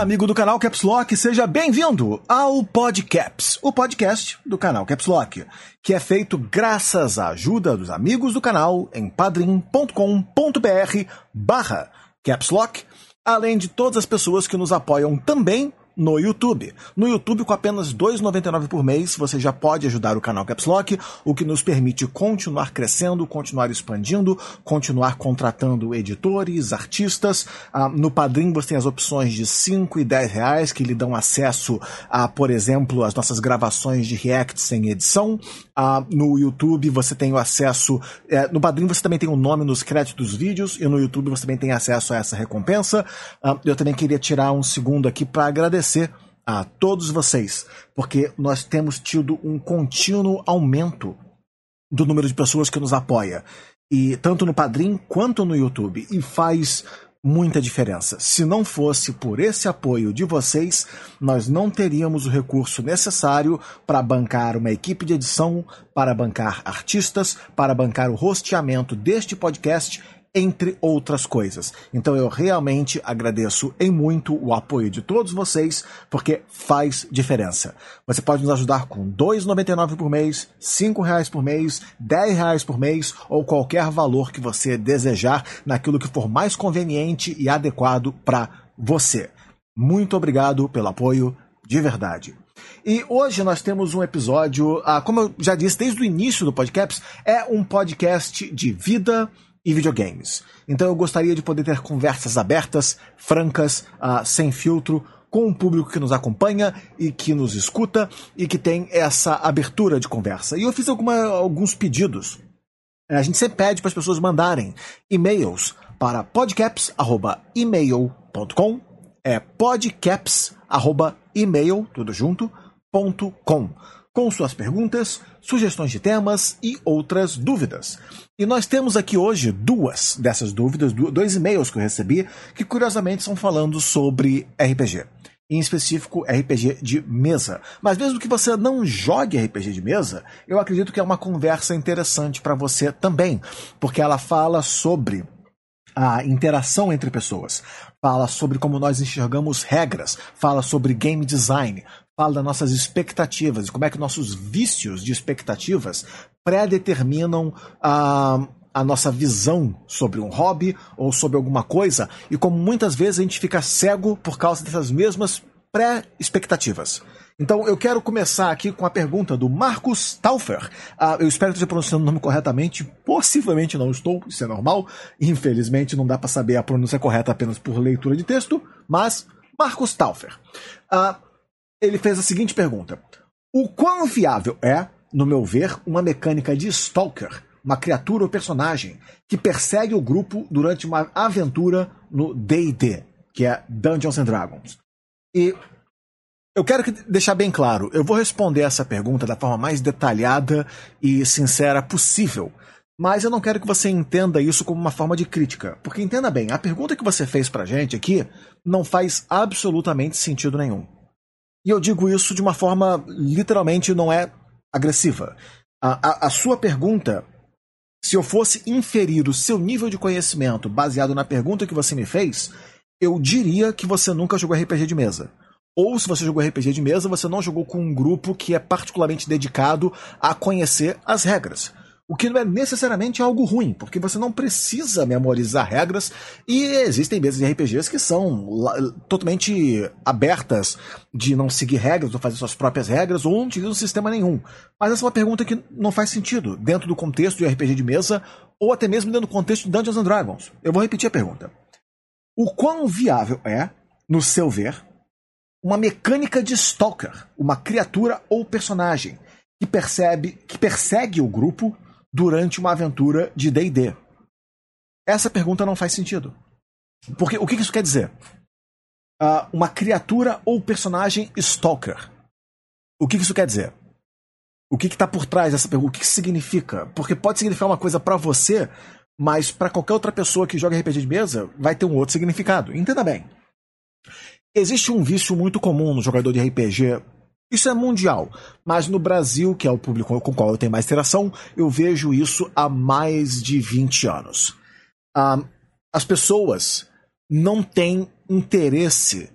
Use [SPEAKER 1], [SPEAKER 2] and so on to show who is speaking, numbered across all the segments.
[SPEAKER 1] Olá, amigo do canal Caps Lock, seja bem-vindo ao Podcaps, o podcast do canal Caps Lock, que é feito graças à ajuda dos amigos do canal em padrim.com.br/capslock, além de todas as pessoas que nos apoiam também no YouTube. No YouTube, com apenas R$ 2,99 por mês, você já pode ajudar o canal Caps Lock, o que nos permite continuar crescendo, continuar expandindo, continuar contratando editores, artistas. No Padrim você tem as opções de 5 e 10 reais, que lhe dão acesso a, por exemplo, as nossas gravações de reacts sem edição. No YouTube você tem o acesso... no Padrim você também tem o nome nos créditos dos vídeos, e no YouTube você também tem acesso a essa recompensa. Eu também queria tirar um segundo aqui para agradecer a todos vocês, porque nós temos tido um contínuo aumento do número de pessoas que nos apoia, e tanto no Padrim quanto no YouTube, e faz muita diferença. Se não fosse por esse apoio de vocês, nós não teríamos o recurso necessário para bancar uma equipe de edição, para bancar artistas, para bancar o rosteamento deste podcast, entre outras coisas. Então eu realmente agradeço em muito o apoio de todos vocês, porque faz diferença. Você pode nos ajudar com R$ 2,99 por mês, R$ 5 por mês, R$ 10 por mês, ou qualquer valor que você desejar, naquilo que for mais conveniente e adequado para você. Muito obrigado pelo apoio, de verdade. E hoje nós temos um episódio, como eu já disse desde o início do podcast, é um podcast de vida e videogames. Então eu gostaria de poder ter conversas abertas, francas, sem filtro, com o público que nos acompanha e que nos escuta e que tem essa abertura de conversa. E eu fiz alguns pedidos. A gente sempre pede para as pessoas mandarem e-mails para podcaps@email.com, podcaps@email, tudo junto, .com, com suas perguntas, sugestões de temas e outras dúvidas. E nós temos aqui hoje duas dessas dúvidas, dois e-mails que eu recebi, que curiosamente estão falando sobre RPG. Em específico, RPG de mesa. Mas mesmo que você não jogue RPG de mesa, eu acredito que é uma conversa interessante para você também, porque ela fala sobre a interação entre pessoas, fala sobre como nós enxergamos regras, fala sobre game design, fala das nossas expectativas e como é que nossos vícios de expectativas predeterminam a nossa visão sobre um hobby ou sobre alguma coisa, e como muitas vezes a gente fica cego por causa dessas mesmas pré-expectativas. Então eu quero começar aqui com a pergunta do Marcus Taufer. Eu espero que esteja pronunciando o nome corretamente, possivelmente não estou, isso é normal. Infelizmente não dá para saber a pronúncia correta apenas por leitura de texto, mas Marcus Taufer. Ele fez a seguinte pergunta: o quão viável é, no meu ver, uma mecânica de Stalker, uma criatura ou personagem que persegue o grupo durante uma aventura no D&D, que é Dungeons and Dragons? E eu quero deixar bem claro, eu vou responder essa pergunta da forma mais detalhada e sincera possível, mas eu não quero que você entenda isso como uma forma de crítica, porque entenda bem, a pergunta que você fez pra gente aqui não faz absolutamente sentido nenhum. E eu digo isso de uma forma, literalmente, não é agressiva. A sua pergunta, se eu fosse inferir o seu nível de conhecimento baseado na pergunta que você me fez, eu diria que você nunca jogou RPG de mesa. Ou se você jogou RPG de mesa, você não jogou com um grupo que é particularmente dedicado a conhecer as regras. O que não é necessariamente algo ruim, porque você não precisa memorizar regras, e existem mesas de RPGs que são totalmente abertas de não seguir regras, ou fazer suas próprias regras, ou não utilizam sistema nenhum. Mas essa é uma pergunta que não faz sentido dentro do contexto de RPG de mesa, ou até mesmo dentro do contexto de Dungeons and Dragons. Eu vou repetir a pergunta. O quão viável é, no seu ver, uma mecânica de Stalker, uma criatura ou personagem que persegue o grupo durante uma aventura de D&D? Essa pergunta não faz sentido. Porque o que isso quer dizer? Uma criatura ou personagem Stalker. O que isso quer dizer? O que está por trás dessa pergunta? O que isso significa? Porque pode significar uma coisa para você, mas para qualquer outra pessoa que joga RPG de mesa, vai ter um outro significado. Entenda bem. Existe um vício muito comum no jogador de RPG. Isso é mundial, mas no Brasil, que é o público com o qual eu tenho mais interação, eu vejo isso há mais de 20 anos. As pessoas não têm interesse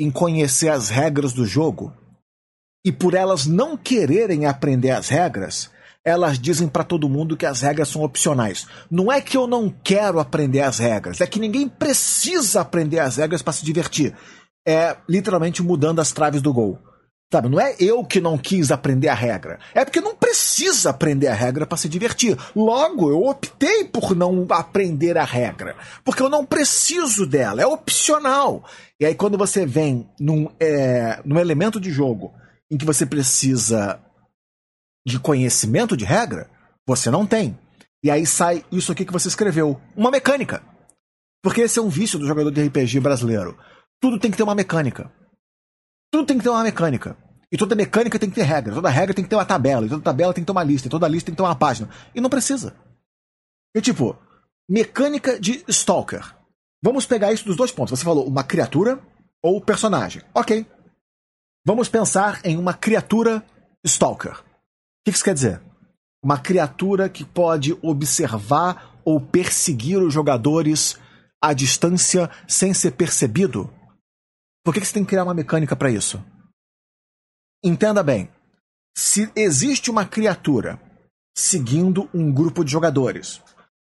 [SPEAKER 1] em conhecer as regras do jogo, e por elas não quererem aprender as regras, elas dizem pra todo mundo que as regras são opcionais. Não é que eu não quero aprender as regras, é que ninguém precisa aprender as regras para se divertir. É literalmente mudando as traves do gol. Sabe, não é eu que não quis aprender a regra. É porque não precisa aprender a regra para se divertir. Logo, eu optei por não aprender a regra. Porque eu não preciso dela, é opcional. E aí quando você vem num elemento de jogo em que você precisa de conhecimento de regra, você não tem. E aí sai isso aqui que você escreveu. Uma mecânica. Porque esse é um vício do jogador de RPG brasileiro. Tudo tem que ter uma mecânica. Tudo tem que ter uma mecânica. E toda mecânica tem que ter regra. Toda regra tem que ter uma tabela. E toda tabela tem que ter uma lista. E toda lista tem que ter uma página. E não precisa. E tipo, mecânica de Stalker. Vamos pegar isso dos dois pontos. Você falou uma criatura ou personagem. Ok. Vamos pensar em uma criatura Stalker. O que isso quer dizer? Uma criatura que pode observar ou perseguir os jogadores à distância sem ser percebido. Por que você tem que criar uma mecânica para isso? Entenda bem. Se existe uma criatura seguindo um grupo de jogadores,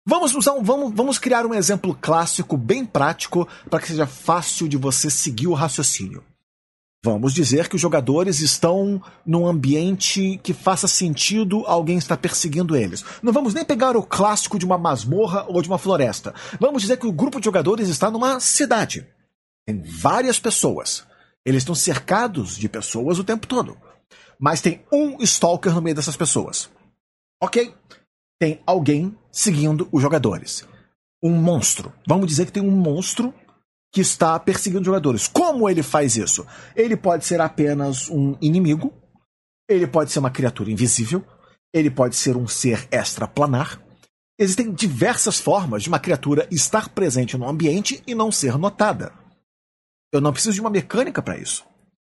[SPEAKER 1] vamos criar um exemplo clássico bem prático para que seja fácil de você seguir o raciocínio. Vamos dizer que os jogadores estão num ambiente que faça sentido alguém estar perseguindo eles. Não vamos nem pegar o clássico de uma masmorra ou de uma floresta. Vamos dizer que o grupo de jogadores está numa cidade. Tem várias pessoas. Eles estão cercados de pessoas o tempo todo. Mas tem um Stalker no meio dessas pessoas. Ok? Tem alguém seguindo os jogadores. Um monstro. Vamos dizer que tem um monstro que está perseguindo os jogadores. Como ele faz isso? Ele pode ser apenas um inimigo. Ele pode ser uma criatura invisível. Ele pode ser um ser extraplanar. Existem diversas formas de uma criatura estar presente no ambiente e não ser notada. Eu não preciso de uma mecânica para isso.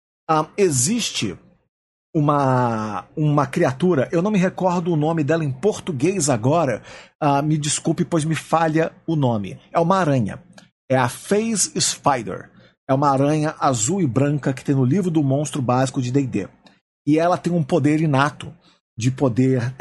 [SPEAKER 1] Existe uma criatura, eu não me recordo o nome dela em português agora, me desculpe, pois me falha o nome. É uma aranha. É a Phase Spider. É uma aranha azul e branca que tem no livro do monstro básico de D&D. E ela tem um poder inato de poder...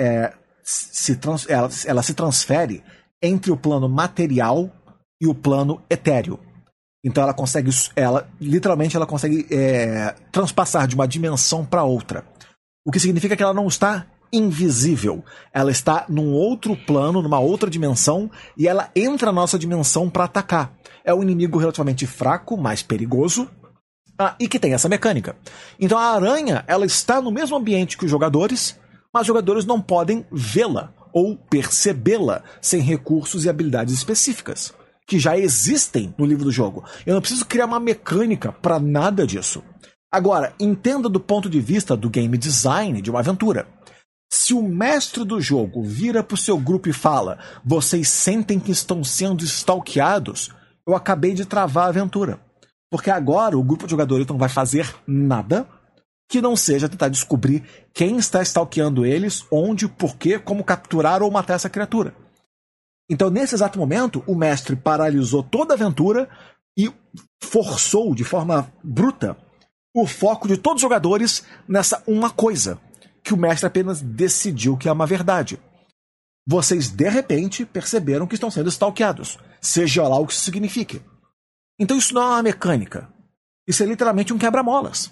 [SPEAKER 1] ela se transfere entre o plano material e o plano etéreo. Então ela consegue, literalmente ela consegue transpassar de uma dimensão para outra. O que significa que ela não está invisível. Ela está num outro plano, numa outra dimensão, e ela entra na nossa dimensão para atacar. É um inimigo relativamente fraco, mais perigoso, e que tem essa mecânica. Então a aranha, ela está no mesmo ambiente que os jogadores, mas os jogadores não podem vê-la ou percebê-la sem recursos e habilidades específicas, que já existem no livro do jogo. Eu não preciso criar uma mecânica para nada disso. Agora, entenda do ponto de vista do game design de uma aventura. Se o mestre do jogo vira para o seu grupo e fala: vocês sentem que estão sendo stalkeados, eu acabei de travar a aventura. Porque agora o grupo de jogadores não vai fazer nada que não seja tentar descobrir quem está stalkeando eles, onde, porquê, como capturar ou matar essa criatura. Então, nesse exato momento, o mestre paralisou toda a aventura e forçou de forma bruta o foco de todos os jogadores nessa uma coisa, que o mestre apenas decidiu que é uma verdade. Vocês, de repente, perceberam que estão sendo stalkeados, seja lá o que isso signifique. Então isso não é uma mecânica. Isso é literalmente um quebra-molas.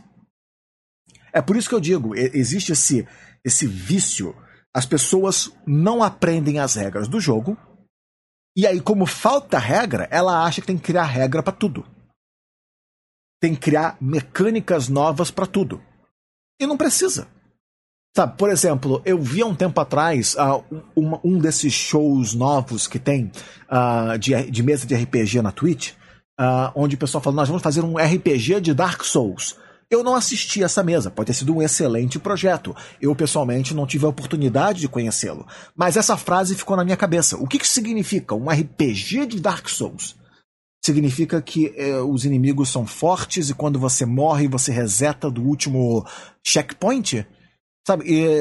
[SPEAKER 1] É por isso que eu digo, existe esse vício. As pessoas não aprendem as regras do jogo, e aí, como falta regra, ela acha que tem que criar regra para tudo. Tem que criar mecânicas novas para tudo. E não precisa. Sabe, por exemplo, eu vi há um tempo atrás um desses shows novos que tem de mesa de RPG na Twitch, onde o pessoal falou: nós vamos fazer um RPG de Dark Souls. Eu não assisti essa mesa, pode ter sido um excelente projeto. Eu, pessoalmente, não tive a oportunidade de conhecê-lo. Mas essa frase ficou na minha cabeça. O que significa um RPG de Dark Souls? Significa que os inimigos são fortes e quando você morre, você reseta do último checkpoint? Sabe,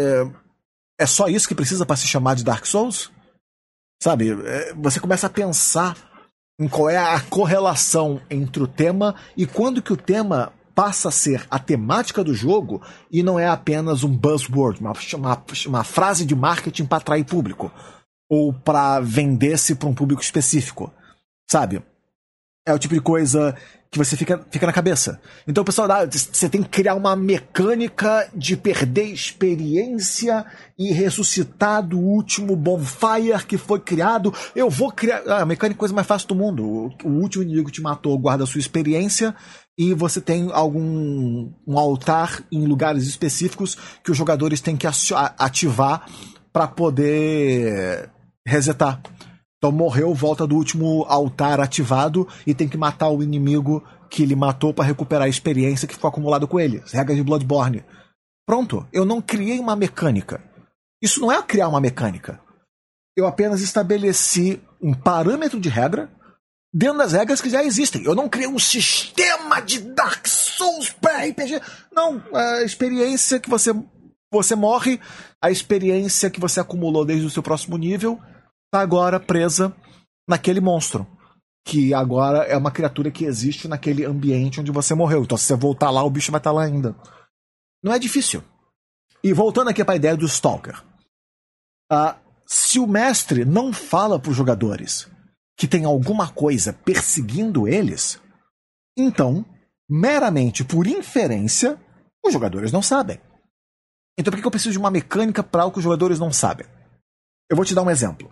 [SPEAKER 1] é só isso que precisa para se chamar de Dark Souls? Sabe, você começa a pensar em qual é a correlação entre o tema e quando que o tema passa a ser a temática do jogo e não é apenas um buzzword, uma frase de marketing para atrair público ou para vender-se para um público específico, sabe? É o tipo de coisa que você fica na cabeça. Então o pessoal, você tem que criar uma mecânica de perder experiência e ressuscitar do último bonfire que foi criado. Eu vou criar... a mecânica é a coisa mais fácil do mundo. O último inimigo que te matou guarda a sua experiência e você tem um altar em lugares específicos que os jogadores têm que ativar para poder resetar. Então morreu, volta do último altar ativado e tem que matar o inimigo que ele matou para recuperar a experiência que ficou acumulada com ele. As regras de Bloodborne. Pronto, eu não criei uma mecânica. Isso não é criar uma mecânica. Eu apenas estabeleci um parâmetro de regra dentro das regras que já existem. Eu não criei um sistema de Dark Souls para RPG. Não, a experiência que você morre, a experiência que você acumulou desde o seu próximo nível está agora presa naquele monstro, que agora é uma criatura que existe naquele ambiente onde você morreu. Então se você voltar lá, o bicho vai estar lá ainda. Não é difícil. E voltando aqui para a ideia do Stalker. Se o mestre não fala para os jogadores que tem alguma coisa perseguindo eles, então, meramente por inferência, os jogadores não sabem. Então por que eu preciso de uma mecânica para o que os jogadores não sabem? Eu vou te dar um exemplo.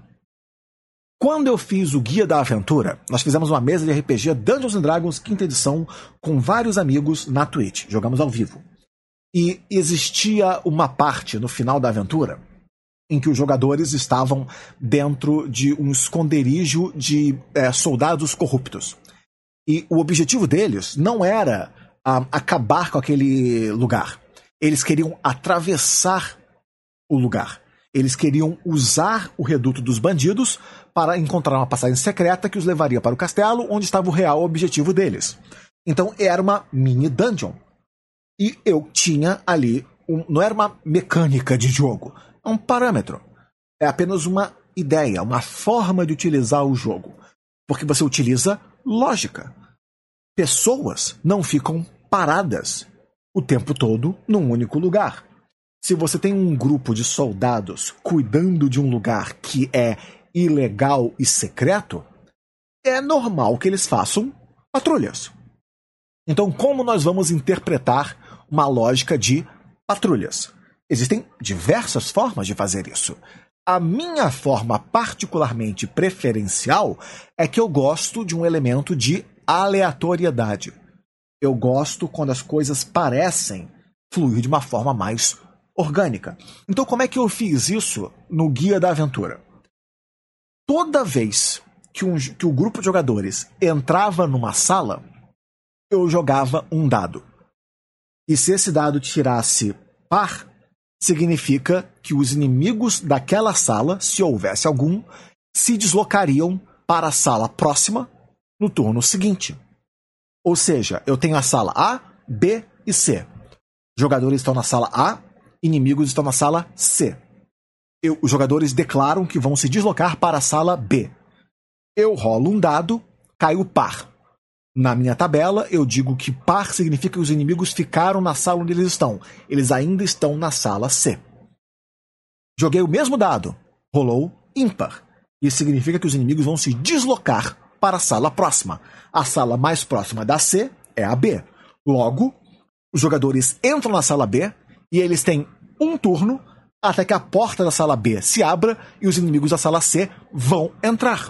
[SPEAKER 1] Quando eu fiz o Guia da Aventura, nós fizemos uma mesa de RPG Dungeons & Dragons 5ª edição com vários amigos na Twitch. Jogamos ao vivo. E existia uma parte no final da aventura em que os jogadores estavam dentro de um esconderijo de soldados corruptos. E o objetivo deles não era acabar com aquele lugar. Eles queriam atravessar o lugar. Eles queriam usar o reduto dos bandidos para encontrar uma passagem secreta que os levaria para o castelo, onde estava o real objetivo deles. Então era uma mini dungeon. E eu tinha ali, não era uma mecânica de jogo, é um parâmetro. É apenas uma ideia, uma forma de utilizar o jogo. Porque você utiliza lógica. Pessoas não ficam paradas o tempo todo num único lugar. Se você tem um grupo de soldados cuidando de um lugar que é ilegal e secreto, é normal que eles façam patrulhas. Então, como nós vamos interpretar uma lógica de patrulhas? Existem diversas formas de fazer isso. A minha forma particularmente preferencial é que eu gosto de um elemento de aleatoriedade. Eu gosto quando as coisas parecem fluir de uma forma mais orgânica. Então, como é que eu fiz isso no Guia da Aventura? Toda vez que o grupo de jogadores entrava numa sala, eu jogava um dado. E se esse dado tirasse par, significa que os inimigos daquela sala, se houvesse algum, se deslocariam para a sala próxima no turno seguinte. Ou seja, eu tenho a sala A, B e C. Jogadores estão na sala A, inimigos estão na sala C. Os jogadores declaram que vão se deslocar para a sala B. Eu rolo um dado, caiu par. Na minha tabela, eu digo que par significa que os inimigos ficaram na sala onde eles estão. Eles ainda estão na sala C. Joguei o mesmo dado, rolou ímpar. Isso significa que os inimigos vão se deslocar para a sala próxima. A sala mais próxima da C é a B. Logo, os jogadores entram na sala B e eles têm um turno até que a porta da sala B se abra e os inimigos da sala C vão entrar.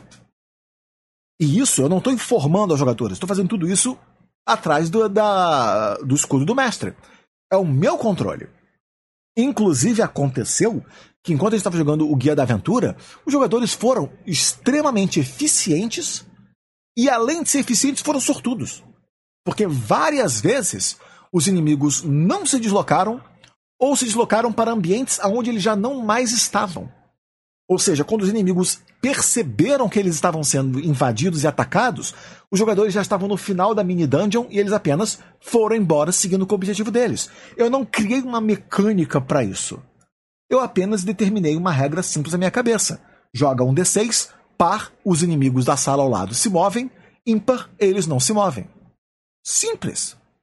[SPEAKER 1] E isso eu não estou informando aos jogadores, estou fazendo tudo isso atrás do escudo do mestre. É o meu controle. Inclusive aconteceu que enquanto a gente estava jogando o Guia da Aventura, os jogadores foram extremamente eficientes e, além de ser eficientes, foram sortudos. Porque várias vezes os inimigos não se deslocaram ou se deslocaram para ambientes onde eles já não mais estavam. Ou seja, quando os inimigos perceberam que eles estavam sendo invadidos e atacados, os jogadores já estavam no final da mini dungeon e eles apenas foram embora seguindo com o objetivo deles. Eu não criei uma mecânica para isso. Eu apenas determinei uma regra simples na minha cabeça. Joga um D6, par, os inimigos da sala ao lado se movem, ímpar, eles não se movem. Simples.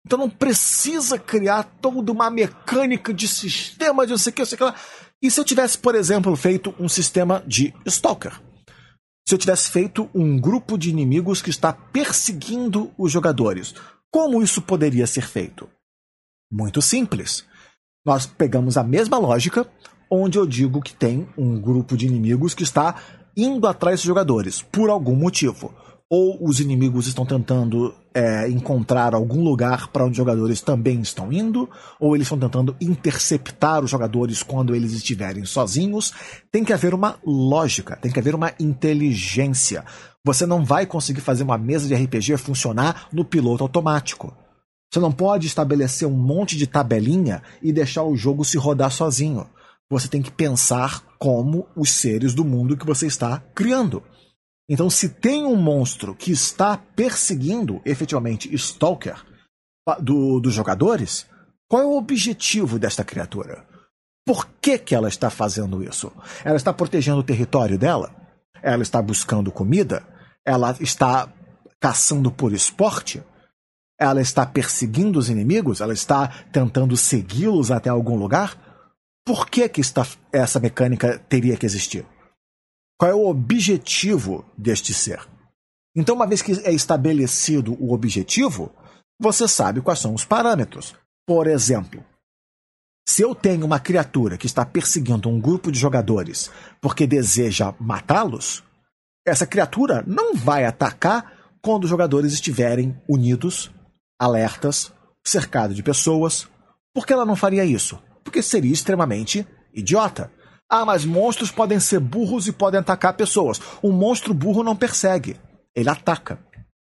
[SPEAKER 1] Então não precisa criar toda uma mecânica de sistema de não sei o que, não sei o que lá. E se eu tivesse, por exemplo, feito um sistema de Stalker? Se eu tivesse feito um grupo de inimigos que está perseguindo os jogadores, como isso poderia ser feito? Muito simples. Nós pegamos a mesma lógica, onde eu digo que tem um grupo de inimigos que está indo atrás dos jogadores, por algum motivo. Ou os inimigos estão tentando encontrar algum lugar para onde os jogadores também estão indo, ou eles estão tentando interceptar os jogadores quando eles estiverem sozinhos. Tem que haver uma lógica, tem que haver uma inteligência. Você não vai conseguir fazer uma mesa de RPG funcionar no piloto automático. Você não pode estabelecer um monte de tabelinha e deixar o jogo se rodar sozinho. Você tem que pensar como os seres do mundo que você está criando. Então, se tem um monstro que está perseguindo, efetivamente, Stalker dos jogadores, qual é o objetivo desta criatura? Por que ela está fazendo isso? Ela está protegendo o território dela? Ela está buscando comida? Ela está caçando por esporte? Ela está perseguindo os inimigos? Ela está tentando segui-los até algum lugar? Por que essa mecânica teria que existir? Qual é o objetivo deste ser? Então, uma vez que é estabelecido o objetivo, você sabe quais são os parâmetros. Por exemplo, se eu tenho uma criatura que está perseguindo um grupo de jogadores porque deseja matá-los, essa criatura não vai atacar quando os jogadores estiverem unidos, alertas, cercados de pessoas. Por que ela não faria isso? Porque seria extremamente idiota. Ah, mas monstros podem ser burros e podem atacar pessoas. Um monstro burro não persegue, ele ataca.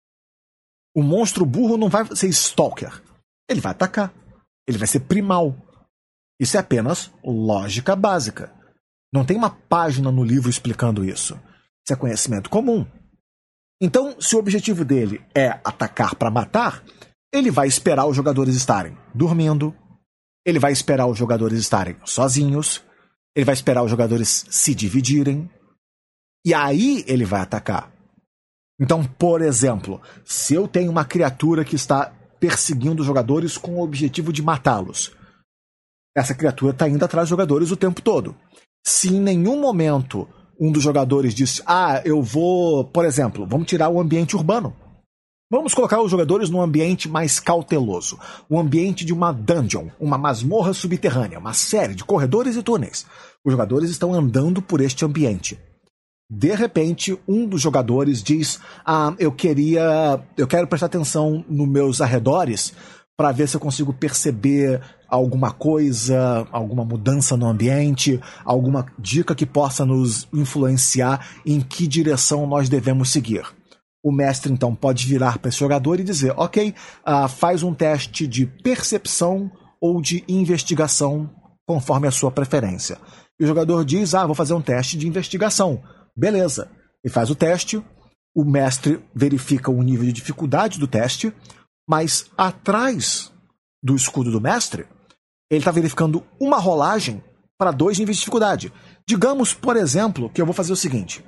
[SPEAKER 1] O monstro burro não vai ser stalker, ele vai atacar. Ele vai ser primal. Isso é apenas lógica básica. Não tem uma página no livro explicando isso. Isso é conhecimento comum. Então, se o objetivo dele é atacar para matar, ele vai esperar os jogadores estarem dormindo, ele vai esperar os jogadores estarem sozinhos, ele vai esperar os jogadores se dividirem, e aí ele vai atacar. Então, por exemplo, se eu tenho uma criatura que está perseguindo os jogadores com o objetivo de matá-los, essa criatura está indo atrás dos jogadores o tempo todo. Se em nenhum momento um dos jogadores diz, eu vou, por exemplo, vamos tirar o ambiente urbano. Vamos colocar os jogadores num ambiente mais cauteloso. Um ambiente de uma dungeon, uma masmorra subterrânea, uma série de corredores e túneis. Os jogadores estão andando por este ambiente. De repente, um dos jogadores diz, eu quero prestar atenção nos meus arredores para ver se eu consigo perceber alguma coisa, alguma mudança no ambiente, alguma dica que possa nos influenciar em que direção nós devemos seguir. O mestre, então, pode virar para esse jogador e dizer, ok, faz um teste de percepção ou de investigação, conforme a sua preferência. E o jogador diz, vou fazer um teste de investigação. Beleza. Ele faz o teste, o mestre verifica o nível de dificuldade do teste, mas atrás do escudo do mestre, ele está verificando uma rolagem para 2 níveis de dificuldade. Digamos, por exemplo, que eu vou fazer o seguinte.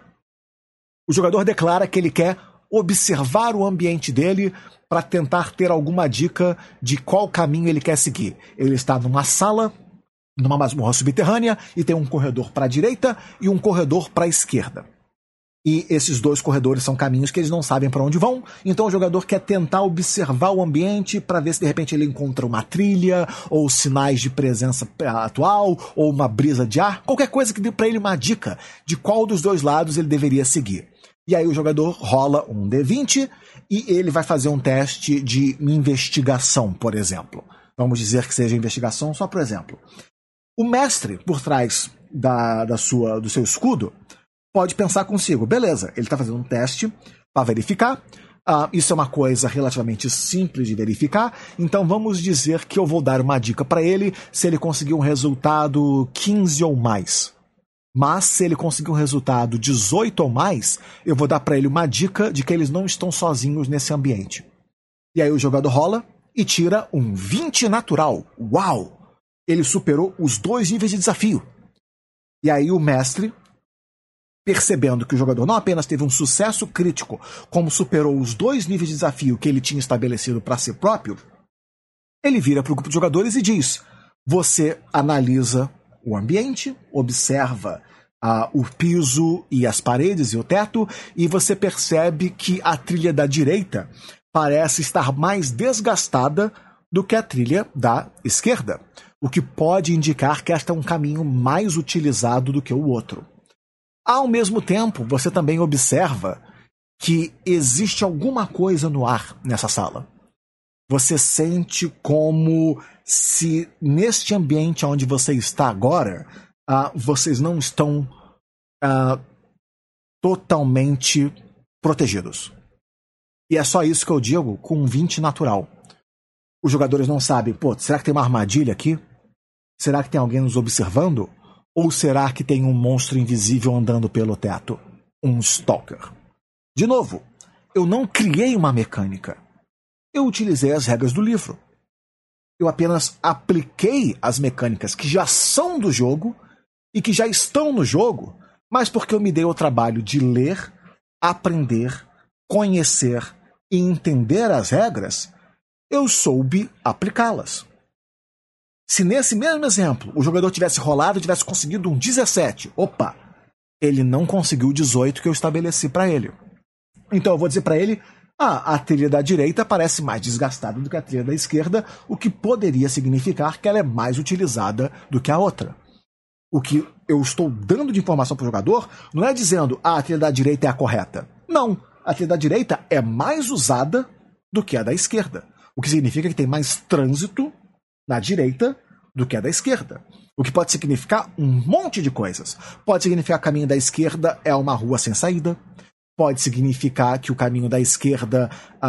[SPEAKER 1] O jogador declara que ele quer observar o ambiente dele para tentar ter alguma dica de qual caminho ele quer seguir. Ele está numa sala, numa masmorra subterrânea, e tem um corredor para a direita e um corredor para a esquerda. E esses 2 corredores são caminhos que eles não sabem para onde vão, então o jogador quer tentar observar o ambiente para ver se de repente ele encontra uma trilha, ou sinais de presença atual, ou uma brisa de ar, qualquer coisa que dê para ele uma dica de qual dos 2 lados ele deveria seguir. E aí o jogador rola um D20 e ele vai fazer um teste de investigação, por exemplo. Vamos dizer que seja investigação só por exemplo. O mestre, por trás do seu escudo, pode pensar consigo, beleza, ele está fazendo um teste para verificar, isso é uma coisa relativamente simples de verificar, então vamos dizer que eu vou dar uma dica para ele se ele conseguir um resultado 15 ou mais. Mas se ele conseguir um resultado 18 ou mais, eu vou dar para ele uma dica de que eles não estão sozinhos nesse ambiente. E aí o jogador rola e tira um 20 natural. Uau! Ele superou os 2 níveis de desafio. E aí o mestre, percebendo que o jogador não apenas teve um sucesso crítico, como superou os 2 níveis de desafio que ele tinha estabelecido para si próprio, Ele vira para o grupo de jogadores e diz: você analisa o ambiente, observa o piso e as paredes e o teto, e você percebe que a trilha da direita parece estar mais desgastada do que a trilha da esquerda, o que pode indicar que esta é um caminho mais utilizado do que o outro. Ao mesmo tempo, você também observa que existe alguma coisa no ar nessa sala. Você sente como se neste ambiente onde você está agora, vocês não estão totalmente protegidos. E é só isso que eu digo com um 20 natural. Os jogadores não sabem, será que tem uma armadilha aqui? Será que tem alguém nos observando? Ou será que tem um monstro invisível andando pelo teto? Um stalker. De novo, eu não criei uma mecânica. Eu utilizei as regras do livro. Eu apenas apliquei as mecânicas que já são do jogo e que já estão no jogo, mas porque eu me dei o trabalho de ler, aprender, conhecer e entender as regras, eu soube aplicá-las. Se nesse mesmo exemplo o jogador tivesse rolado e tivesse conseguido um 17, ele não conseguiu o 18 que eu estabeleci para ele. Então eu vou dizer para ele: a trilha da direita parece mais desgastada do que a trilha da esquerda, o que poderia significar que ela é mais utilizada do que a outra. O que eu estou dando de informação para o jogador não é dizendo a trilha da direita é a correta. Não, a trilha da direita é mais usada do que a da esquerda, o que significa que tem mais trânsito na direita do que a da esquerda. O que pode significar um monte de coisas. Pode significar que o caminho da esquerda é uma rua sem saída. Pode significar que o caminho da esquerda,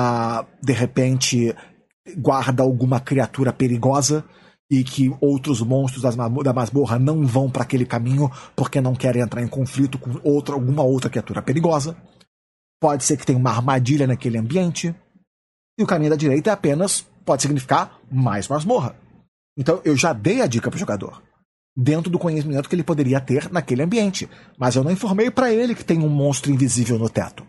[SPEAKER 1] de repente, guarda alguma criatura perigosa e que outros monstros da masmorra não vão para aquele caminho porque não querem entrar em conflito com alguma outra criatura perigosa. Pode ser que tenha uma armadilha naquele ambiente. E o caminho da direita pode significar mais masmorra. Então eu já dei a dica para o jogador, dentro do conhecimento que ele poderia ter naquele ambiente. Mas eu não informei para ele que tem um monstro invisível no teto.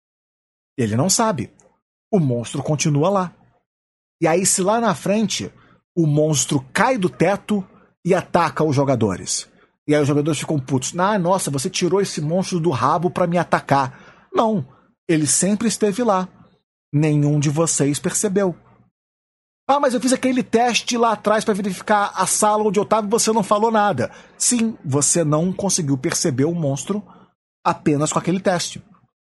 [SPEAKER 1] Ele não sabe. O monstro continua lá. E aí, se lá na frente o monstro cai do teto e ataca os jogadores. E aí os jogadores ficam putos. Nossa, você tirou esse monstro do rabo para me atacar. Não, ele sempre esteve lá. Nenhum de vocês percebeu. Mas eu fiz aquele teste lá atrás para verificar a sala onde eu estava e você não falou nada. Sim, você não conseguiu perceber o monstro apenas com aquele teste.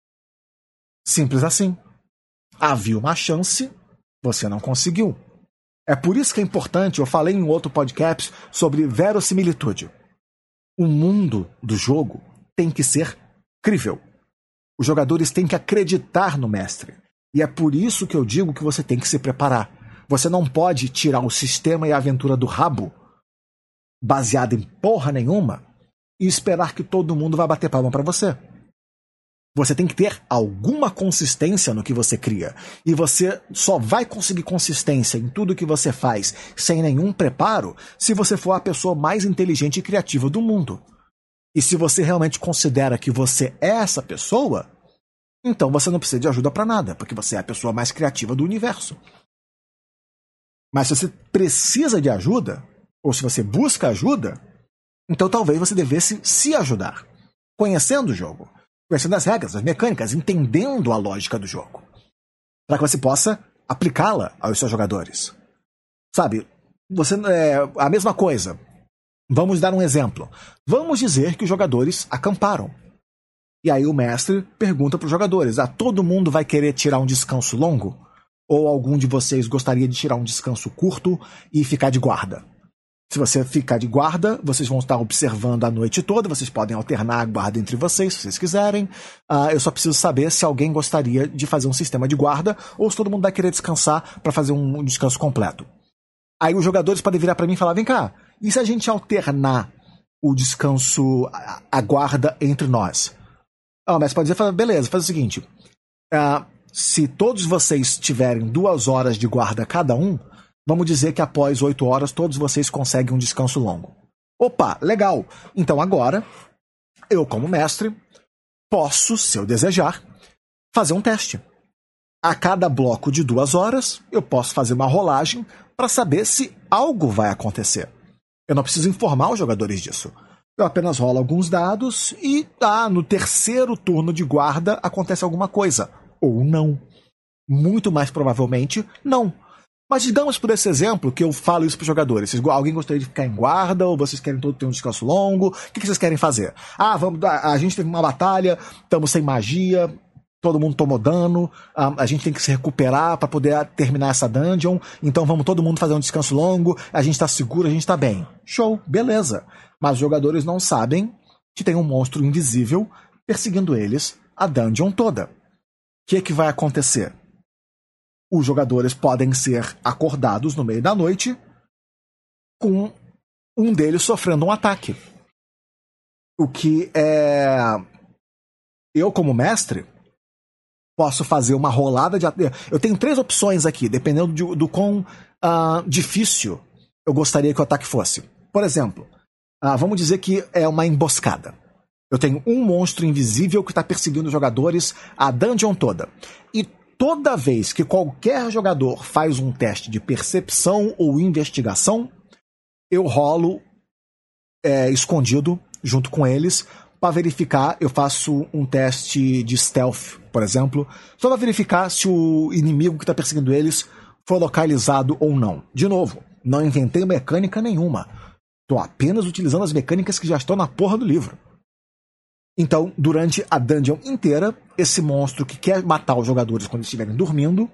[SPEAKER 1] Simples assim. Havia uma chance, você não conseguiu. É por isso que é importante, eu falei em outro podcast sobre verossimilitude. O mundo do jogo tem que ser crível. Os jogadores têm que acreditar no mestre. E é por isso que eu digo que você tem que se preparar. Você não pode tirar o sistema e a aventura do rabo, baseado em porra nenhuma, e esperar que todo mundo vá bater palma para você. Você tem que ter alguma consistência no que você cria. E você só vai conseguir consistência em tudo que você faz sem nenhum preparo se você for a pessoa mais inteligente e criativa do mundo. E se você realmente considera que você é essa pessoa, então você não precisa de ajuda para nada, porque você é a pessoa mais criativa do universo. Mas se você precisa de ajuda, ou se você busca ajuda, então talvez você devesse se ajudar. Conhecendo o jogo, conhecendo as regras, as mecânicas, entendendo a lógica do jogo. Para que você possa aplicá-la aos seus jogadores. Sabe, a mesma coisa. Vamos dar um exemplo. Vamos dizer que os jogadores acamparam. E aí o mestre pergunta para os jogadores: todo mundo vai querer tirar um descanso longo? Ou algum de vocês gostaria de tirar um descanso curto e ficar de guarda? Se você ficar de guarda, vocês vão estar observando a noite toda, vocês podem alternar a guarda entre vocês, se vocês quiserem. Eu só preciso saber se alguém gostaria de fazer um sistema de guarda ou se todo mundo vai querer descansar para fazer um descanso completo. Aí os jogadores podem virar para mim e falar: vem cá, e se a gente alternar o descanso, a guarda entre nós? Mas pode dizer: beleza, faz o seguinte, se todos vocês tiverem 2 horas de guarda cada um, vamos dizer que após 8 horas todos vocês conseguem um descanso longo. Legal. Então agora, eu como mestre, posso, se eu desejar, fazer um teste. A cada bloco de 2 horas, eu posso fazer uma rolagem para saber se algo vai acontecer. Eu não preciso informar os jogadores disso. Eu apenas rolo alguns dados e, no terceiro turno de guarda acontece alguma coisa. Ou não. Muito mais provavelmente, não. Mas digamos por esse exemplo que eu falo isso para os jogadores. Alguém gostaria de ficar em guarda? Ou vocês querem todo ter um descanso longo? O que vocês querem fazer? A gente teve uma batalha, estamos sem magia, todo mundo tomou dano, a gente tem que se recuperar para poder terminar essa dungeon, então vamos todo mundo fazer um descanso longo, a gente tá seguro, a gente tá bem. Show, beleza. Mas os jogadores não sabem que tem um monstro invisível perseguindo eles a dungeon toda. O que vai acontecer? Os jogadores podem ser acordados no meio da noite com um deles sofrendo um ataque. O que é... Eu, como mestre, posso fazer uma rolada de... Eu tenho 3 opções aqui, dependendo do quão difícil eu gostaria que o ataque fosse. Por exemplo, vamos dizer que é uma emboscada. Eu tenho um monstro invisível que está perseguindo os jogadores a dungeon toda. E toda vez que qualquer jogador faz um teste de percepção ou investigação, eu rolo escondido junto com eles para verificar. Eu faço um teste de stealth, por exemplo, só para verificar se o inimigo que está perseguindo eles foi localizado ou não. De novo, não inventei mecânica nenhuma. Estou apenas utilizando as mecânicas que já estão na porra do livro. Então, durante a dungeon inteira, esse monstro que quer matar os jogadores quando estiverem dormindo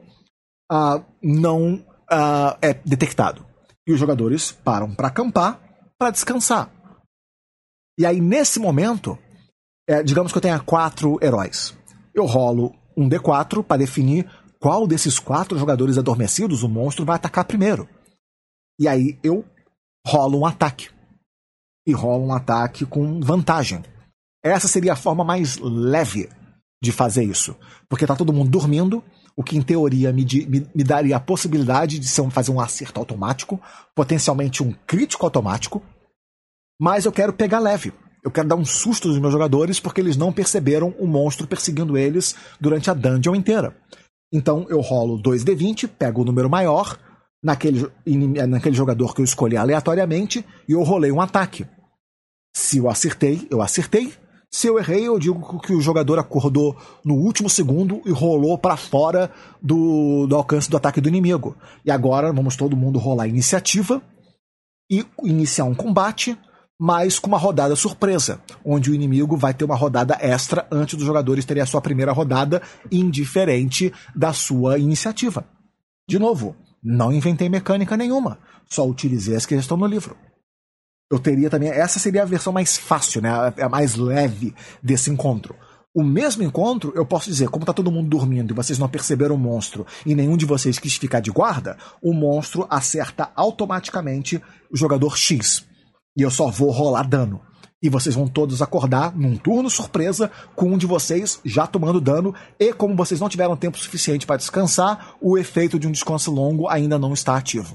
[SPEAKER 1] não é detectado. E os jogadores param para acampar, para descansar. E aí, nesse momento, digamos que eu tenha 4 heróis. Eu rolo um D4 para definir qual desses 4 jogadores adormecidos o monstro vai atacar primeiro. E aí eu rolo um ataque. E rolo um ataque com vantagem. Essa seria a forma mais leve de fazer isso. Porque tá todo mundo dormindo, o que em teoria me daria a possibilidade de fazer um acerto automático, potencialmente um crítico automático, mas eu quero pegar leve. Eu quero dar um susto nos meus jogadores porque eles não perceberam o monstro perseguindo eles durante a dungeon inteira. Então eu rolo 2d20, pego o número maior naquele jogador que eu escolhi aleatoriamente e eu rolei um ataque. Se eu acertei, eu acertei. Se eu errei, eu digo que o jogador acordou no último segundo e rolou para fora do alcance do ataque do inimigo. E agora vamos todo mundo rolar iniciativa e iniciar um combate, mas com uma rodada surpresa, onde o inimigo vai ter uma rodada extra antes dos jogadores terem a sua primeira rodada, indiferente da sua iniciativa. De novo, não inventei mecânica nenhuma, só utilizei as que estão no livro. Eu teria também... Essa seria a versão mais fácil, né? A mais leve desse encontro. O mesmo encontro, eu posso dizer, como tá todo mundo dormindo e vocês não perceberam o monstro e nenhum de vocês quis ficar de guarda, o monstro acerta automaticamente o jogador X. E eu só vou rolar dano. E vocês vão todos acordar num turno surpresa com um de vocês já tomando dano. E como vocês não tiveram tempo suficiente para descansar, o efeito de um descanso longo ainda não está ativo.